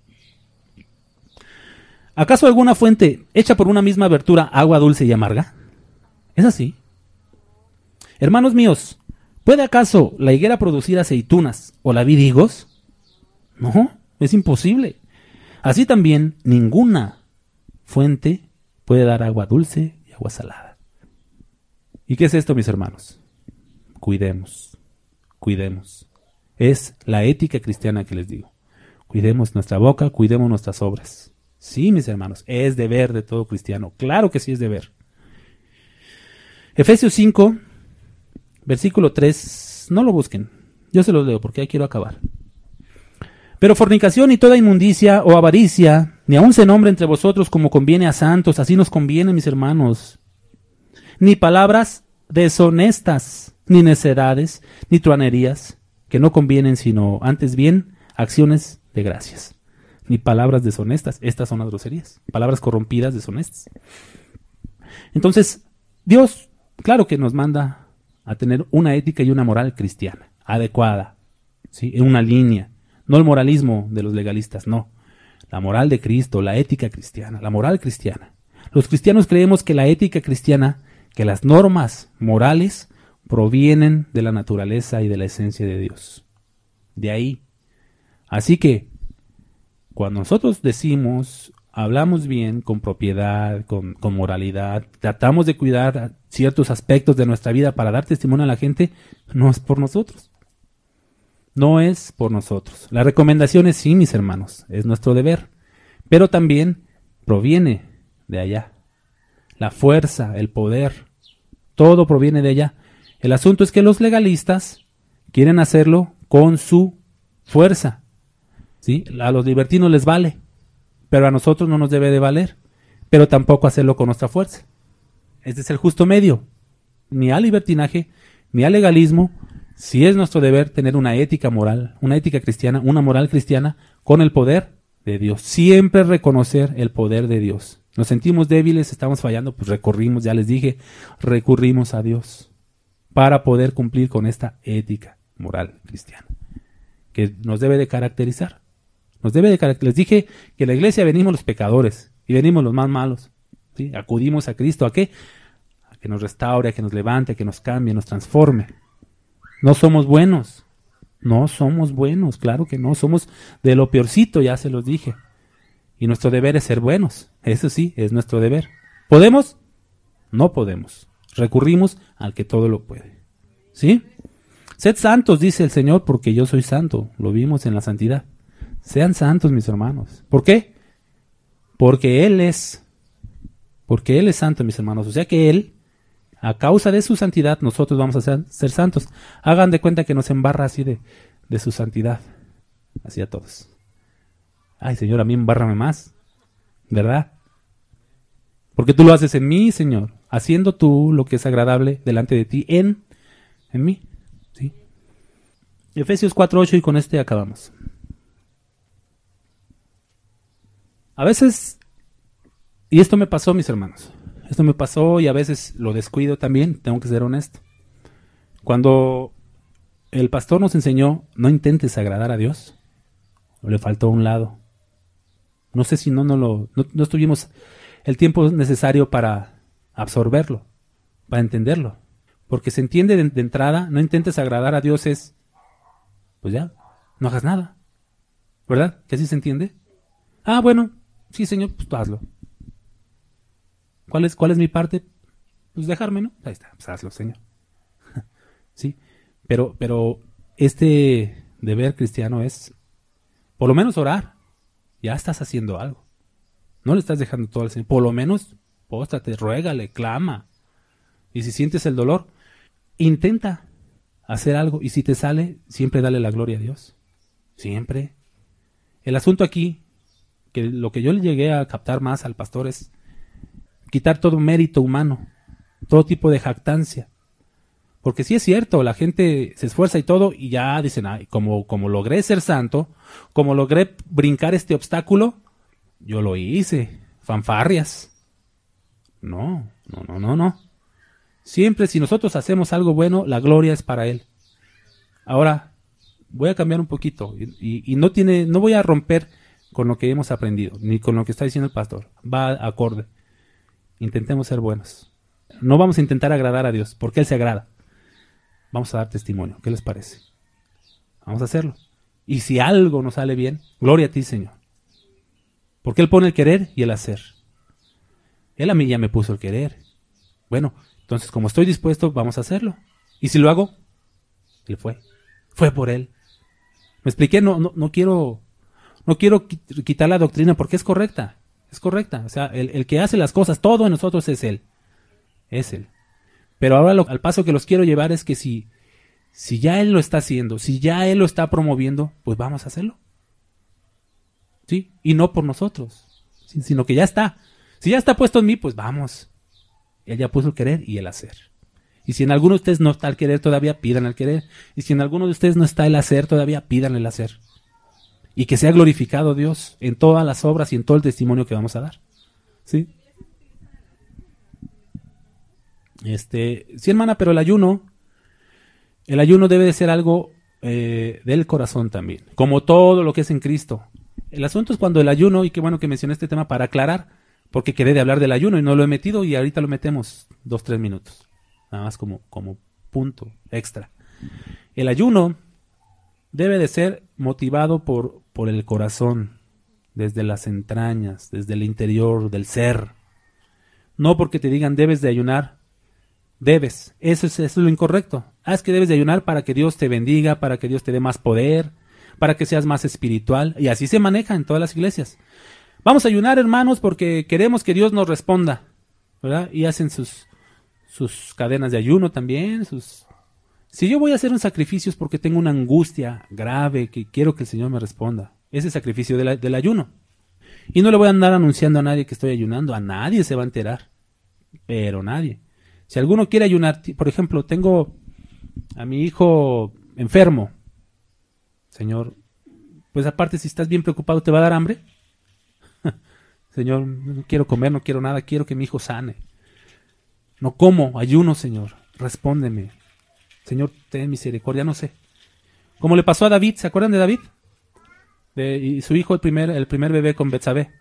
¿Acaso alguna fuente hecha por una misma abertura agua dulce y amarga? ¿Es así? Hermanos míos, ¿puede acaso la higuera producir aceitunas o la vid higos? No, es imposible. Así también ninguna fuente puede dar agua dulce y agua salada. ¿Y qué es esto, mis hermanos? Cuidemos, cuidemos. Es la ética cristiana que les digo. Cuidemos nuestra boca, cuidemos nuestras obras. Sí, mis hermanos, es deber de todo cristiano. Claro que sí es deber. Efesios cinco, versículo tres. No lo busquen. Yo se los leo porque ya quiero acabar. Pero fornicación y toda inmundicia o avaricia, ni aun se nombre entre vosotros como conviene a santos. Así nos conviene, mis hermanos. Ni palabras deshonestas, ni necedades, ni truanerías, que no convienen, sino antes bien acciones de gracias. Ni palabras deshonestas, estas son las groserías, palabras corrompidas, deshonestas. Entonces, Dios, claro que nos manda a tener una ética y una moral cristiana, adecuada, ¿sí? En una línea, no el moralismo de los legalistas, no. La moral de Cristo, la ética cristiana, la moral cristiana. Los cristianos creemos que la ética cristiana, que las normas morales provienen de la naturaleza y de la esencia de Dios. De ahí. Así que, cuando nosotros decimos, hablamos bien, con propiedad, con, con moralidad, tratamos de cuidar ciertos aspectos de nuestra vida para dar testimonio a la gente, no es por nosotros. No es por nosotros. La recomendación es sí, mis hermanos, es nuestro deber, pero también proviene de allá. La fuerza, el poder, todo proviene de allá. El asunto es que los legalistas quieren hacerlo con su fuerza, ¿sí? A los libertinos les vale, pero a nosotros no nos debe de valer, pero tampoco hacerlo con nuestra fuerza. Este es el justo medio. Ni al libertinaje, ni al legalismo. Sí es nuestro deber tener una ética moral, una ética cristiana, una moral cristiana con el poder de Dios. Siempre reconocer el poder de Dios. Nos sentimos débiles, estamos fallando, pues recurrimos, ya les dije, recurrimos a Dios para poder cumplir con esta ética moral cristiana que nos debe de caracterizar. Nos debe de caracterizar. Les dije que en la iglesia venimos los pecadores y venimos los más malos, ¿sí? Acudimos a Cristo, ¿a qué? A que nos restaure, a que nos levante, a que nos cambie, nos transforme. No somos buenos, no somos buenos, claro que no, somos de lo peorcito, ya se los dije. Y nuestro deber es ser buenos, eso sí, es nuestro deber. ¿Podemos? No podemos. Recurrimos al que todo lo puede. ¿Sí? Sed santos, dice el Señor, porque yo soy santo, lo vimos en la santidad. Sean santos, mis hermanos. ¿Por qué? Porque Él es, porque Él es santo, mis hermanos, o sea que Él, a causa de su santidad, nosotros vamos a ser, ser santos. Hagan de cuenta que nos embarra así de, de su santidad. Así a todos. Ay, Señor, a mí embárrame más. ¿Verdad? Porque tú lo haces en mí, Señor. Haciendo tú lo que es agradable delante de ti en, en mí. ¿Sí? Efesios cuatro ocho y con este acabamos. A veces, y esto me pasó, mis hermanos. Esto me pasó y a veces lo descuido también, tengo que ser honesto. Cuando el pastor nos enseñó, no intentes agradar a Dios, le faltó un lado. No sé si no, no, lo, no, no tuvimos el tiempo necesario para absorberlo, para entenderlo. Porque se entiende de, de entrada, no intentes agradar a Dios es, pues ya, no hagas nada. ¿Verdad? ¿Que así se entiende? Ah, bueno, sí, Señor, pues tú hazlo. ¿Cuál es, ¿Cuál es mi parte? Pues dejarme, ¿no? Ahí está, pues hazlo, Señor. Sí, pero, pero este deber cristiano es, por lo menos orar. Ya estás haciendo algo. No le estás dejando todo al Señor. Por lo menos, póstrate, ruégale, clama. Y si sientes el dolor, intenta hacer algo. Y si te sale, siempre dale la gloria a Dios. Siempre. El asunto aquí, que lo que yo le llegué a captar más al pastor es quitar todo mérito humano, todo tipo de jactancia. Porque sí es cierto, la gente se esfuerza y todo, y ya dicen, ay, como, como logré ser santo, como logré brincar este obstáculo, yo lo hice, fanfarrias. No, no, no, no, no. Siempre si nosotros hacemos algo bueno, la gloria es para Él. Ahora, voy a cambiar un poquito, y, y, y no tiene, no voy a romper con lo que hemos aprendido, ni con lo que está diciendo el pastor. Va acorde. Intentemos ser buenos. No vamos a intentar agradar a Dios, porque Él se agrada. Vamos a dar testimonio. ¿Qué les parece? Vamos a hacerlo. Y si algo nos sale bien, gloria a ti, Señor. Porque Él pone el querer y el hacer. Él a mí ya me puso el querer. Bueno, entonces como estoy dispuesto, vamos a hacerlo. Y si lo hago, Él fue. Fue por Él. ¿Me expliqué? No, no, no quiero, no quiero quitar la doctrina porque es correcta. Es correcta. O sea, el, el que hace las cosas, todo en nosotros es Él. Es Él. Pero ahora lo, al paso que los quiero llevar es que si, si ya Él lo está haciendo, si ya Él lo está promoviendo, pues vamos a hacerlo. ¿Sí? Y no por nosotros, ¿sí? Sino que ya está. Si ya está puesto en mí, pues vamos. Él ya puso el querer y el hacer. Y si en alguno de ustedes no está el querer todavía, pidan el querer. Y si en alguno de ustedes no está el hacer todavía, pidan el hacer. Y que sea glorificado Dios en todas las obras y en todo el testimonio que vamos a dar. ¿Sí? Este, sí, hermana, pero el ayuno, el ayuno debe de ser algo eh, del corazón también, como todo lo que es en Cristo. El asunto es cuando el ayuno, y qué bueno que mencioné este tema para aclarar, porque quedé de hablar del ayuno y no lo he metido y ahorita lo metemos dos, tres minutos, nada más como, como punto extra. El ayuno debe de ser motivado por, por el corazón, desde las entrañas, desde el interior del ser. No porque te digan debes de ayunar, debes, eso es, eso es lo incorrecto. Ah, es que debes de ayunar para que Dios te bendiga, para que Dios te dé más poder, para que seas más espiritual, y así se maneja en todas las iglesias. Vamos a ayunar, hermanos, porque queremos que Dios nos responda, ¿verdad? Y hacen sus, sus cadenas de ayuno también, sus... Si yo voy a hacer un sacrificio es porque tengo una angustia grave, que quiero que el Señor me responda. Ese sacrificio del, del ayuno. Y no le voy a andar anunciando a nadie que estoy ayunando, a nadie se va a enterar, pero nadie. Si alguno quiere ayunar, por ejemplo, tengo a mi hijo enfermo, Señor, pues aparte si estás bien preocupado, ¿te va a dar hambre? Señor, no quiero comer, no quiero nada, quiero que mi hijo sane. No como, ayuno, Señor, respóndeme. Señor, ten misericordia, no sé. Como le pasó a David, ¿se acuerdan de David? De, y su hijo, el primer, el primer bebé con Betsabé.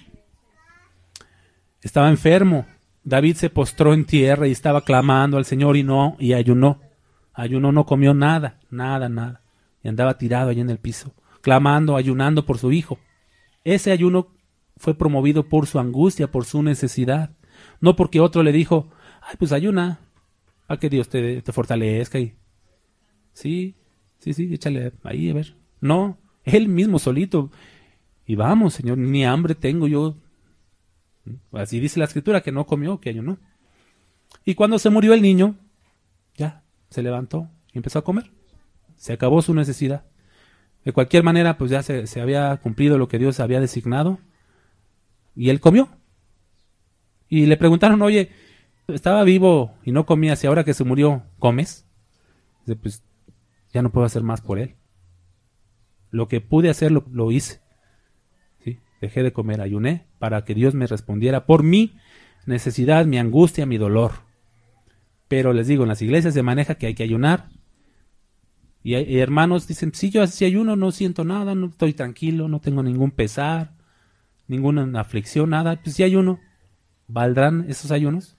Estaba enfermo. David se postró en tierra y estaba clamando al Señor y no, y ayunó. Ayunó, no comió nada, nada, nada. Y andaba tirado allí en el piso, clamando, ayunando por su hijo. Ese ayuno fue promovido por su angustia, por su necesidad. No porque otro le dijo, ay, pues ayuna, para que Dios te, te fortalezca. Y... Sí, sí, sí, échale ahí, a ver. No, él mismo solito. Y vamos, Señor, ni hambre tengo yo. Así dice la Escritura, que no comió, que ayunó. Y cuando se murió el niño, ya, se levantó y empezó a comer. Se acabó su necesidad. De cualquier manera, pues ya se, se había cumplido lo que Dios había designado. Y él comió. Y le preguntaron, oye, estaba vivo y no comías, y ahora que se murió, ¿comes? Dice, pues ya no puedo hacer más por él. Lo que pude hacer lo, lo hice. ¿Sí? Dejé de comer, ayuné para que Dios me respondiera por mi necesidad, mi angustia, mi dolor. Pero les digo, en las iglesias se maneja que hay que ayunar. Y, hay, y hermanos dicen, sí, yo así ayuno, no siento nada, no estoy tranquilo, no tengo ningún pesar, ninguna aflicción, nada. Pues sí ayuno. ¿Valdrán esos ayunos?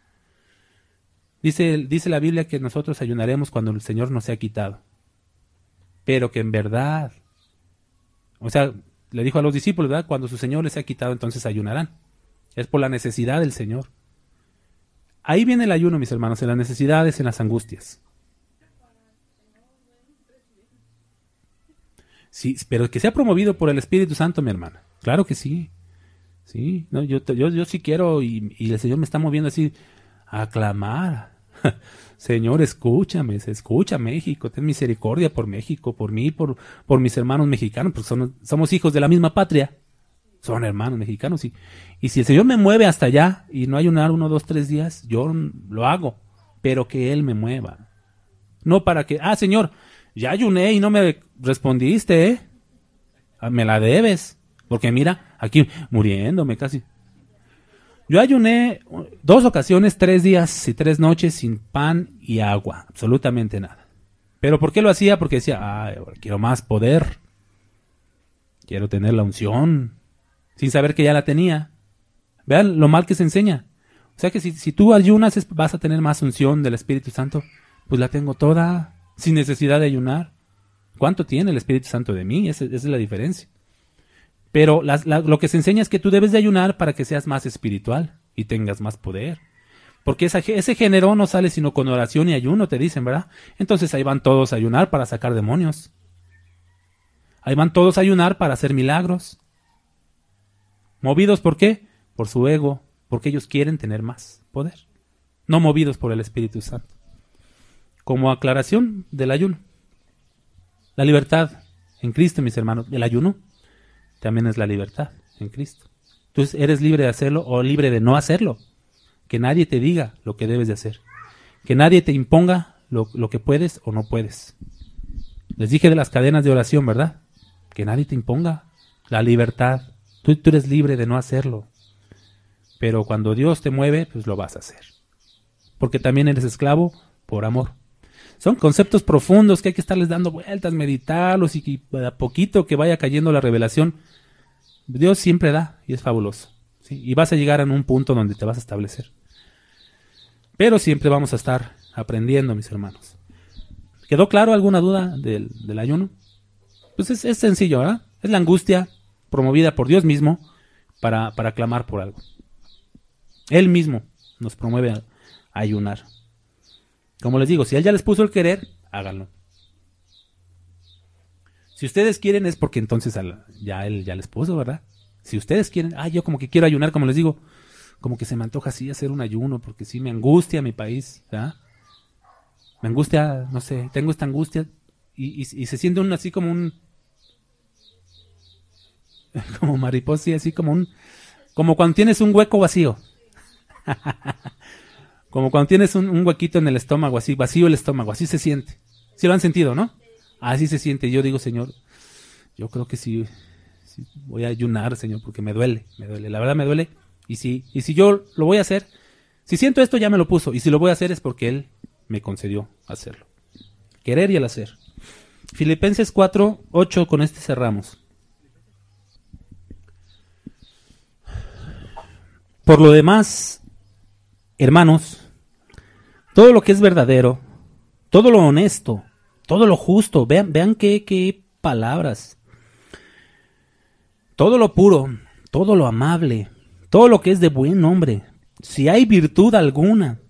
Dice, dice la Biblia que nosotros ayunaremos cuando el Señor nos sea quitado. Pero que en verdad, o sea, le dijo a los discípulos, ¿verdad? Cuando su Señor les sea quitado, entonces ayunarán. Es por la necesidad del Señor. Ahí viene el ayuno, mis hermanos, en las necesidades, en las angustias. Sí, pero que sea promovido por el Espíritu Santo, mi hermana. Claro que sí. Sí, no, yo, yo, yo sí quiero, y, y el Señor me está moviendo así a clamar. Señor, escúchame, escucha México, ten misericordia por México, por mí, por, por mis hermanos mexicanos, porque son, somos hijos de la misma patria, son hermanos mexicanos, y, y si el Señor me mueve hasta allá y no ayunar uno, dos, tres días, yo lo hago, pero que Él me mueva. No para que, ah, Señor, ya ayuné y no me respondiste, ¿eh? Me la debes. Porque mira, aquí muriéndome casi. Yo ayuné dos ocasiones, tres días y tres noches sin pan y agua. Absolutamente nada. ¿Pero por qué lo hacía? Porque decía, ah, quiero más poder. Quiero tener la unción. Sin saber que ya la tenía. Vean lo mal que se enseña. O sea que si, si tú ayunas es, vas a tener más unción del Espíritu Santo. Pues la tengo toda, sin necesidad de ayunar. ¿Cuánto tiene el Espíritu Santo de mí? Esa, esa es la diferencia. Pero la, la, lo que se enseña es que tú debes de ayunar para que seas más espiritual y tengas más poder. Porque esa, ese género no sale sino con oración y ayuno, te dicen, ¿verdad? Entonces ahí van todos a ayunar para sacar demonios. Ahí van todos a ayunar para hacer milagros. ¿Movidos por qué? Por su ego, porque ellos quieren tener más poder. No movidos por el Espíritu Santo. Como aclaración del ayuno. La libertad en Cristo, mis hermanos, el ayuno también es la libertad en Cristo. Tú eres libre de hacerlo o libre de no hacerlo. Que nadie te diga lo que debes de hacer. Que nadie te imponga lo, lo que puedes o no puedes. Les dije de las cadenas de oración, ¿verdad? Que nadie te imponga la libertad. Tú, tú eres libre de no hacerlo. Pero cuando Dios te mueve, pues lo vas a hacer. porque también eres esclavo por amor. Son conceptos profundos que hay que estarles dando vueltas, meditarlos y que a poquito que vaya cayendo la revelación, Dios siempre da y es fabuloso, ¿sí? Y vas a llegar a un punto donde te vas a establecer. Pero siempre vamos a estar aprendiendo, mis hermanos. ¿Quedó claro alguna duda del, del ayuno? Pues es, es sencillo, ¿verdad? Es la angustia promovida por Dios mismo para, para clamar por algo. Él mismo nos promueve a, a ayunar. Como les digo, si Él ya les puso el querer, háganlo. Si ustedes quieren es porque entonces al, ya Él ya les puso, ¿verdad? Si ustedes quieren, ah, yo como que quiero ayunar, como les digo, como que se me antoja así hacer un ayuno, porque sí me angustia mi país, ¿verdad? Me angustia, no sé, tengo esta angustia y, y, y se siente uno así como un, como mariposa, así como un, como cuando tienes un hueco vacío. Como cuando tienes un, un huequito en el estómago, así, vacío el estómago, así se siente. ¿Sí lo han sentido, no? Así se siente. Yo digo, Señor, yo creo que sí, sí voy a ayunar, Señor, porque me duele, me duele, la verdad me duele. Y si, y si yo lo voy a hacer, si siento esto ya me lo puso, y si lo voy a hacer es porque Él me concedió hacerlo. Querer y el hacer. Filipenses cuatro, ocho, con este cerramos. Por lo demás, hermanos, todo lo que es verdadero, todo lo honesto, todo lo justo, vean, vean qué, qué palabras, todo lo puro, todo lo amable, todo lo que es de buen nombre, si hay virtud alguna,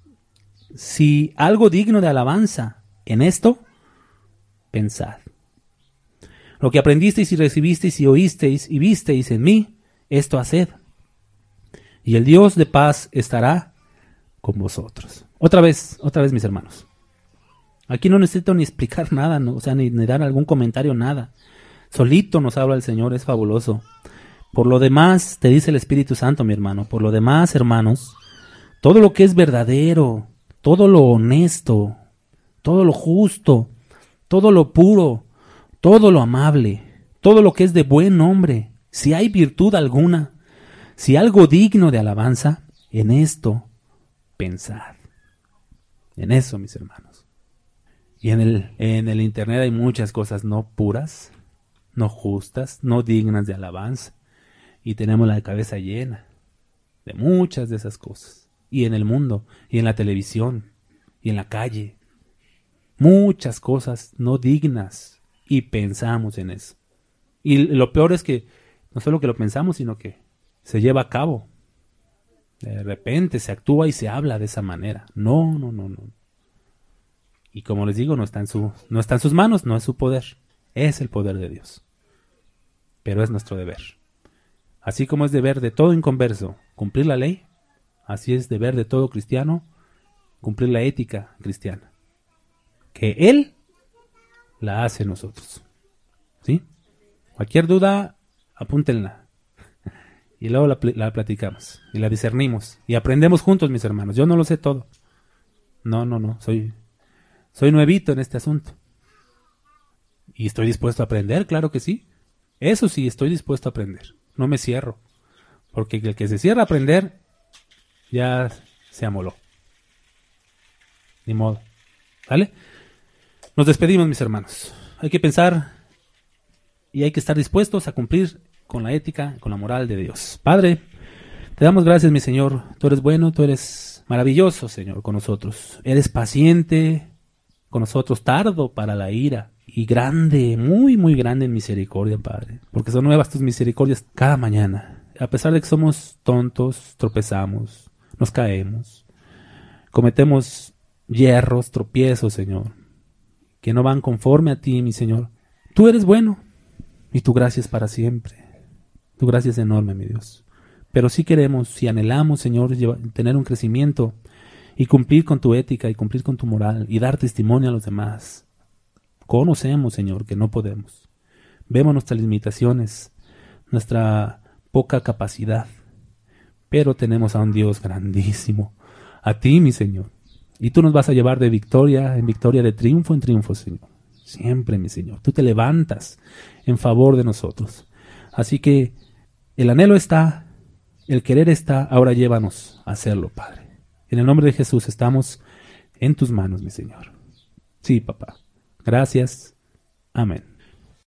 si algo digno de alabanza, en esto, pensad. Lo que aprendisteis y recibisteis y oísteis y visteis en mí, esto haced. Y el Dios de paz estará con vosotros. Otra vez, otra vez, mis hermanos. Aquí no necesito ni explicar nada, ¿no? O sea, ni, ni dar algún comentario, nada. Solito nos habla el Señor, es fabuloso. Por lo demás, te dice el Espíritu Santo, mi hermano, por lo demás, hermanos, todo lo que es verdadero, todo lo honesto, todo lo justo, todo lo puro, todo lo amable, todo lo que es de buen nombre, si hay virtud alguna, si algo digno de alabanza, en esto pensad. En eso, mis hermanos. Y en el, en el internet hay muchas cosas no puras, no justas, no dignas de alabanza. Y tenemos la cabeza llena de muchas de esas cosas. Y en el mundo, y en la televisión, y en la calle. Muchas cosas no dignas. Y pensamos en eso. Y lo peor es que no solo que lo pensamos, sino que se lleva a cabo. De repente se actúa y se habla de esa manera. No, no, no, no. Y como les digo, no está en su, no está en sus manos, no es su poder. Es el poder de Dios. Pero es nuestro deber. Así como es deber de todo inconverso cumplir la ley, así es deber de todo cristiano cumplir la ética cristiana. Que Él la hace en nosotros. ¿Sí? Cualquier duda, apúntenla. Y luego la, la platicamos y la discernimos y aprendemos juntos, mis hermanos. Yo no lo sé todo. No, no, no. Soy, soy nuevito en este asunto. Y estoy dispuesto a aprender, claro que sí. Eso sí, estoy dispuesto a aprender. No me cierro. Porque el que se cierra a aprender, ya se amoló. Ni modo. ¿Vale? Nos despedimos, mis hermanos. Hay que pensar y hay que estar dispuestos a cumplir con la ética, con la moral de Dios. Padre, te damos gracias, mi Señor. Tú eres bueno, tú eres maravilloso, Señor, con nosotros. Eres paciente con nosotros, tardo para la ira y grande, muy, muy grande en misericordia, Padre. Porque son nuevas tus misericordias cada mañana. A pesar de que somos tontos, tropezamos, nos caemos, cometemos hierros, tropiezos, Señor, que no van conforme a ti, mi Señor. Tú eres bueno y tu gracia es para siempre. Tu gracia es enorme, mi Dios. Pero sí queremos, si anhelamos, Señor, llevar, tener un crecimiento y cumplir con tu ética y cumplir con tu moral y dar testimonio a los demás. Conocemos, Señor, que no podemos. Vemos nuestras limitaciones, nuestra poca capacidad. Pero tenemos a un Dios grandísimo, a ti, mi Señor. Y tú nos vas a llevar de victoria en victoria, de triunfo en triunfo, Señor. Siempre, mi Señor. Tú te levantas en favor de nosotros. Así que el anhelo está, el querer está, ahora llévanos a hacerlo, Padre. En el nombre de Jesús estamos en tus manos, mi Señor. Sí, papá. Gracias. Amén.